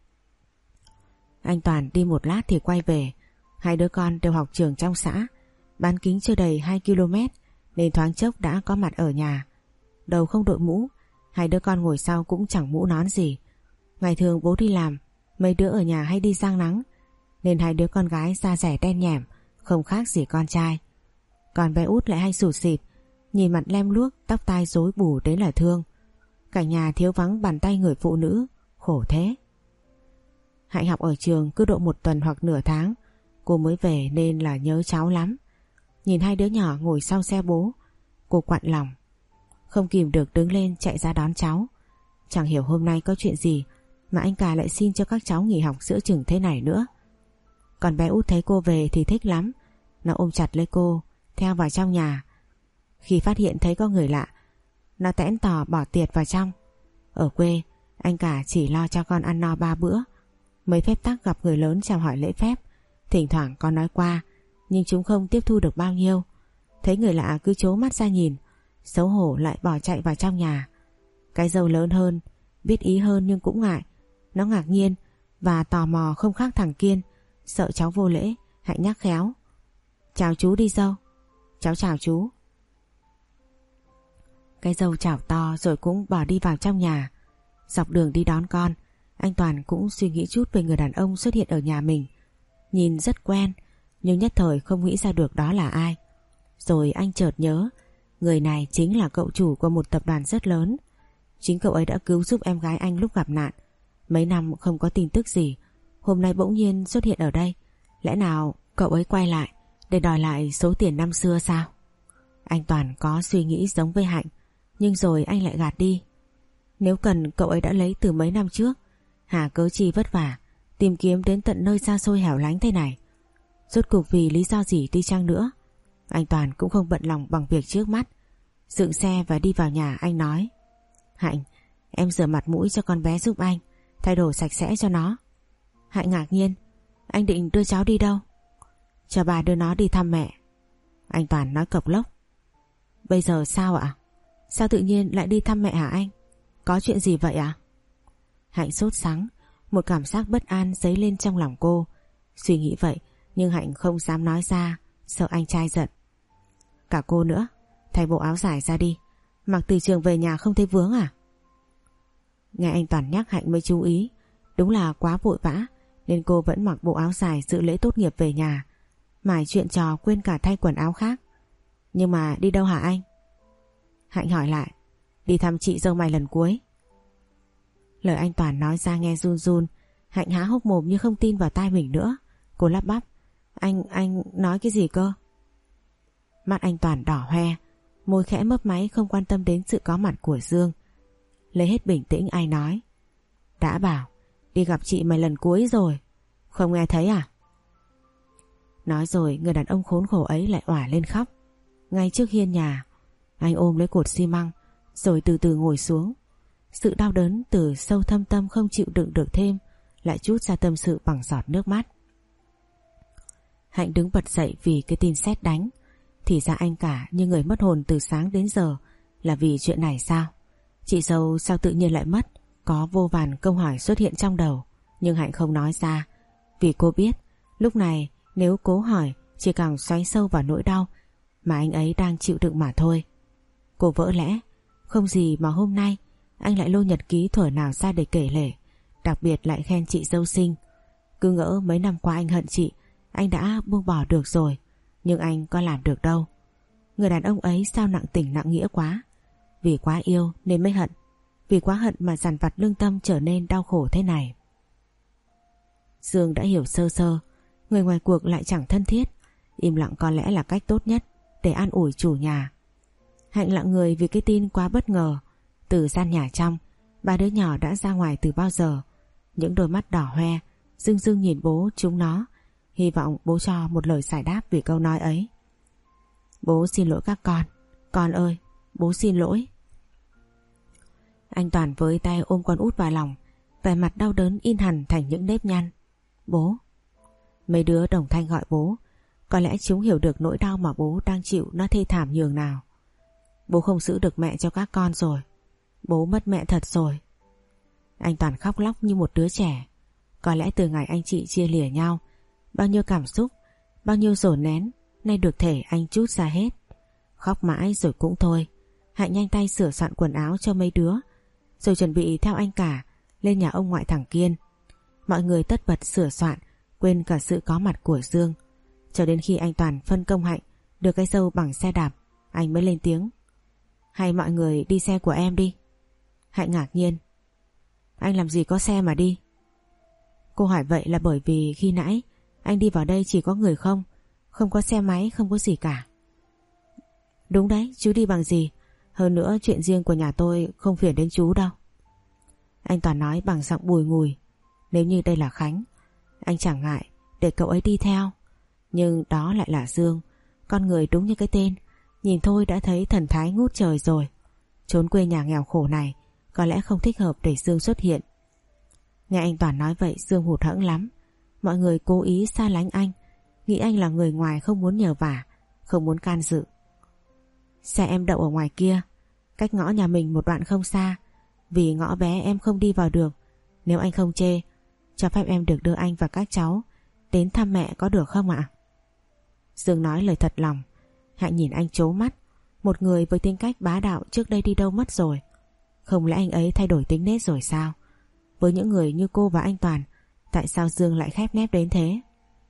Anh Toàn đi một lát thì quay về. Hai đứa con đều học trường trong xã, bán kính chưa đầy hai ki lô mét nên thoáng chốc đã có mặt ở nhà. Đầu không đội mũ, hai đứa con ngồi sau cũng chẳng mũ nón gì. Ngày thường bố đi làm, mấy đứa ở nhà hay đi sang nắng, nên hai đứa con gái da rẻ đen nhẻm, không khác gì con trai. Còn bé út lại hay sụt sịt, nhìn mặt lem luốc, tóc tai rối bù đến là thương. Cả nhà thiếu vắng bàn tay người phụ nữ, khổ thế. Hạnh học ở trường cứ độ một tuần hoặc nửa tháng cô mới về nên là nhớ cháu lắm. Nhìn hai đứa nhỏ ngồi sau xe bố, cô quặn lòng, không kìm được đứng lên chạy ra đón cháu. Chẳng hiểu hôm nay có chuyện gì mà anh cả lại xin cho các cháu nghỉ học giữa chừng thế này nữa. Còn bé út thấy cô về thì thích lắm, nó ôm chặt lấy cô theo vào trong nhà. Khi phát hiện thấy có người lạ, nó tẽn tò bỏ tiệt vào trong. Ở quê anh cả chỉ lo cho con ăn no ba bữa, mấy phép tắc gặp người lớn chào hỏi lễ phép thỉnh thoảng con nói qua, nhưng chúng không tiếp thu được bao nhiêu. Thấy người lạ cứ trố mắt ra nhìn, xấu hổ lại bỏ chạy vào trong nhà. Cái dâu lớn hơn, biết ý hơn nhưng cũng ngại. Nó ngạc nhiên và tò mò không khác thằng Kiên, sợ cháu vô lễ. Hạnh nhắc khéo: Chào chú đi dâu. Cháu chào chú. Cái dâu chào to rồi cũng bỏ đi vào trong nhà. Dọc đường đi đón con, anh Toàn cũng suy nghĩ chút về người đàn ông xuất hiện ở nhà mình. Nhìn rất quen, nhưng nhất thời không nghĩ ra được đó là ai. Rồi anh chợt nhớ, người này chính là cậu chủ của một tập đoàn rất lớn. Chính cậu ấy đã cứu giúp em gái anh lúc gặp nạn. Mấy năm không có tin tức gì, hôm nay bỗng nhiên xuất hiện ở đây. Lẽ nào cậu ấy quay lại để đòi lại số tiền năm xưa sao? Anh Toàn có suy nghĩ giống với Hạnh, nhưng rồi anh lại gạt đi. Nếu cần cậu ấy đã lấy từ mấy năm trước, hà cớ chi vất vả tìm kiếm đến tận nơi xa xôi hẻo lánh thế này. Rốt cuộc vì lý do gì đi chăng nữa, anh Toàn cũng không bận lòng bằng việc trước mắt. Dựng xe và đi vào nhà, anh nói: Hạnh, em rửa mặt mũi cho con bé giúp anh, thay đồ sạch sẽ cho nó. Hạnh ngạc nhiên: Anh định đưa cháu đi đâu? Cho bà đưa nó đi thăm mẹ. Anh Toàn nói cộc lốc: Bây giờ sao ạ? Sao tự nhiên lại đi thăm mẹ hả anh? Có chuyện gì vậy ạ? Hạnh sốt sắng, một cảm giác bất an dấy lên trong lòng cô. Suy nghĩ vậy nhưng Hạnh không dám nói ra, sợ anh trai giận. Cả cô nữa, thay bộ áo dài ra đi, mặc từ trường về nhà không thấy vướng à? Nghe anh Toàn nhắc Hạnh mới chú ý, đúng là quá vội vã nên cô vẫn mặc bộ áo dài dự lễ tốt nghiệp về nhà, mải chuyện trò quên cả thay quần áo khác. Nhưng mà đi đâu hả anh? Hạnh hỏi lại: Đi thăm chị dâu mày lần cuối. Lời anh Toàn nói ra nghe run run. Hạnh há hốc mồm như không tin vào tai mình nữa. Cô lắp bắp: Anh, anh nói cái gì cơ? Mắt anh Toàn đỏ hoe, môi khẽ mấp máy không quan tâm đến sự có mặt của Dương. Lấy hết bình tĩnh anh nói: Đã bảo đi gặp chị mày lần cuối rồi, không nghe thấy à? Nói rồi người đàn ông khốn khổ ấy lại òa lên khóc. Ngay trước hiên nhà, anh ôm lấy cột xi măng rồi từ từ ngồi xuống. Sự đau đớn từ sâu thâm tâm không chịu đựng được thêm lại trút ra tâm sự bằng giọt nước mắt. Hạnh đứng bật dậy vì cái tin sét đánh. Thì ra anh cả như người mất hồn từ sáng đến giờ là vì chuyện này sao? Chị dâu sao tự nhiên lại mất? Có vô vàn câu hỏi xuất hiện trong đầu, nhưng Hạnh không nói ra, vì cô biết lúc này nếu cố hỏi chỉ càng xoáy sâu vào nỗi đau mà anh ấy đang chịu đựng mà thôi. Cô vỡ lẽ, không gì mà hôm nay anh lại lôi nhật ký thuở nào ra để kể lể, đặc biệt lại khen chị dâu xinh. Cứ ngỡ mấy năm qua anh hận chị, anh đã buông bỏ được rồi, nhưng anh có làm được đâu. Người đàn ông ấy sao nặng tình nặng nghĩa quá. Vì quá yêu nên mới hận, vì quá hận mà dằn vặt lương tâm trở nên đau khổ thế này. Dương đã hiểu sơ sơ, người ngoài cuộc lại chẳng thân thiết, im lặng có lẽ là cách tốt nhất để an ủi chủ nhà. Hạnh lặng người vì cái tin quá bất ngờ. Từ gian nhà trong, ba đứa nhỏ đã ra ngoài từ bao giờ. Những đôi mắt đỏ hoe rưng rưng nhìn bố chúng nó, hy vọng bố cho một lời giải đáp vì câu nói ấy. Bố xin lỗi các con. Con ơi, bố xin lỗi. Anh Toàn với tay ôm con út vào lòng, vẻ mặt đau đớn in hẳn thành những nếp nhăn. Bố. Mấy đứa đồng thanh gọi bố. Có lẽ chúng hiểu được nỗi đau mà bố đang chịu nó thê thảm nhường nào. Bố không giữ được mẹ cho các con rồi. Bố mất mẹ thật rồi. Anh Toàn khóc lóc như một đứa trẻ. Có lẽ từ ngày anh chị chia lìa nhau, bao nhiêu cảm xúc, bao nhiêu dồn nén nay được thể anh trút ra hết. Khóc mãi rồi cũng thôi. Hạnh nhanh tay sửa soạn quần áo cho mấy đứa, rồi chuẩn bị theo anh cả lên nhà ông ngoại thằng Kiên. Mọi người tất bật sửa soạn, quên cả sự có mặt của Dương. Cho đến khi anh Toàn phân công Hạnh được cái dâu bằng xe đạp, anh mới lên tiếng. Hay mọi người đi xe của em đi. Hạnh ngạc nhiên. Anh làm gì có xe mà đi? Cô hỏi vậy là bởi vì khi nãy anh đi vào đây chỉ có người không, không có xe máy, không có gì cả. Đúng đấy, chú đi bằng gì? Hơn nữa chuyện riêng của nhà tôi không phiền đến chú đâu. Anh Toàn nói bằng giọng bùi ngùi. Nếu như đây là Khánh, anh chẳng ngại để cậu ấy đi theo. Nhưng đó lại là Dương, con người đúng như cái tên, nhìn thôi đã thấy thần thái ngút trời rồi. Chốn quê nhà nghèo khổ này có lẽ không thích hợp để Dương xuất hiện. Nghe anh Toàn nói vậy, Dương hụt hẫng lắm. Mọi người cố ý xa lánh anh, nghĩ anh là người ngoài không muốn nhờ vả, không muốn can dự. Xe em đậu ở ngoài kia, cách ngõ nhà mình một đoạn không xa. Vì ngõ bé em không đi vào được. Nếu anh không chê, cho phép em được đưa anh và các cháu đến thăm mẹ có được không ạ? Dương nói lời thật lòng. Hạnh nhìn anh trố mắt. Một người với tính cách bá đạo trước đây đi đâu mất rồi? Không lẽ anh ấy thay đổi tính nết rồi sao? Với những người như cô và anh Toàn, tại sao Dương lại khép nép đến thế?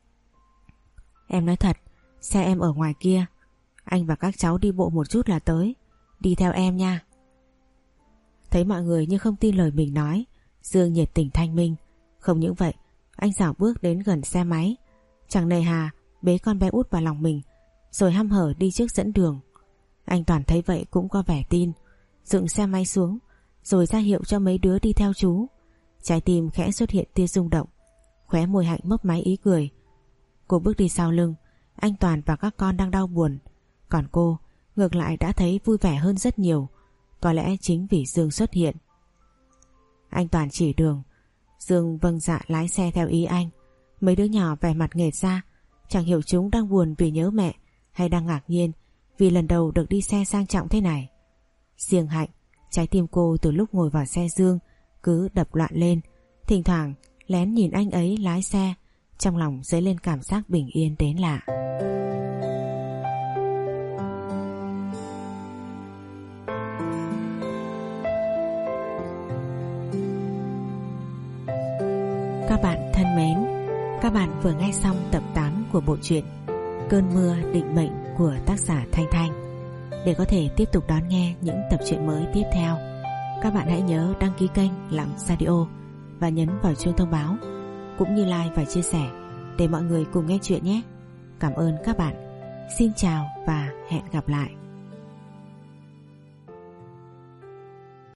Em nói thật, xe em ở ngoài kia, anh và các cháu đi bộ một chút là tới. Đi theo em nha. Thấy mọi người như không tin lời mình nói, Dương nhiệt tình thanh minh. Không những vậy, anh dạo bước đến gần xe máy, chẳng nề hà bế con bé út vào lòng mình, rồi hăm hở đi trước dẫn đường. Anh Toàn thấy vậy cũng có vẻ tin, dựng xe máy xuống, rồi ra hiệu cho mấy đứa đi theo chú. Trái tim khẽ xuất hiện tia rung động, khóe môi Hạnh mấp máy ý cười. Cô bước đi sau lưng, anh Toàn và các con đang đau buồn, còn cô ngược lại đã thấy vui vẻ hơn rất nhiều. Có lẽ chính vì Dương xuất hiện. Anh Toàn chỉ đường, Dương vâng dạ lái xe theo ý anh. Mấy đứa nhỏ vẻ mặt nghệt ra, chẳng hiểu chúng đang buồn vì nhớ mẹ hay đang ngạc nhiên vì lần đầu được đi xe sang trọng thế này. Riêng Hạnh, trái tim cô từ lúc ngồi vào xe Dương cứ đập loạn lên, thỉnh thoảng lén nhìn anh ấy lái xe, trong lòng dấy lên cảm giác bình yên đến lạ. Các bạn thân mến, các bạn vừa nghe xong tập tám của bộ truyện Cơn mưa định mệnh của tác giả Thanh Thanh. Để có thể tiếp tục đón nghe những tập truyện mới tiếp theo, các bạn hãy nhớ đăng ký kênh Lặng Radio và nhấn vào chuông thông báo, cũng như like và chia sẻ để mọi người cùng nghe chuyện nhé. Cảm ơn các bạn. Xin chào và hẹn gặp lại.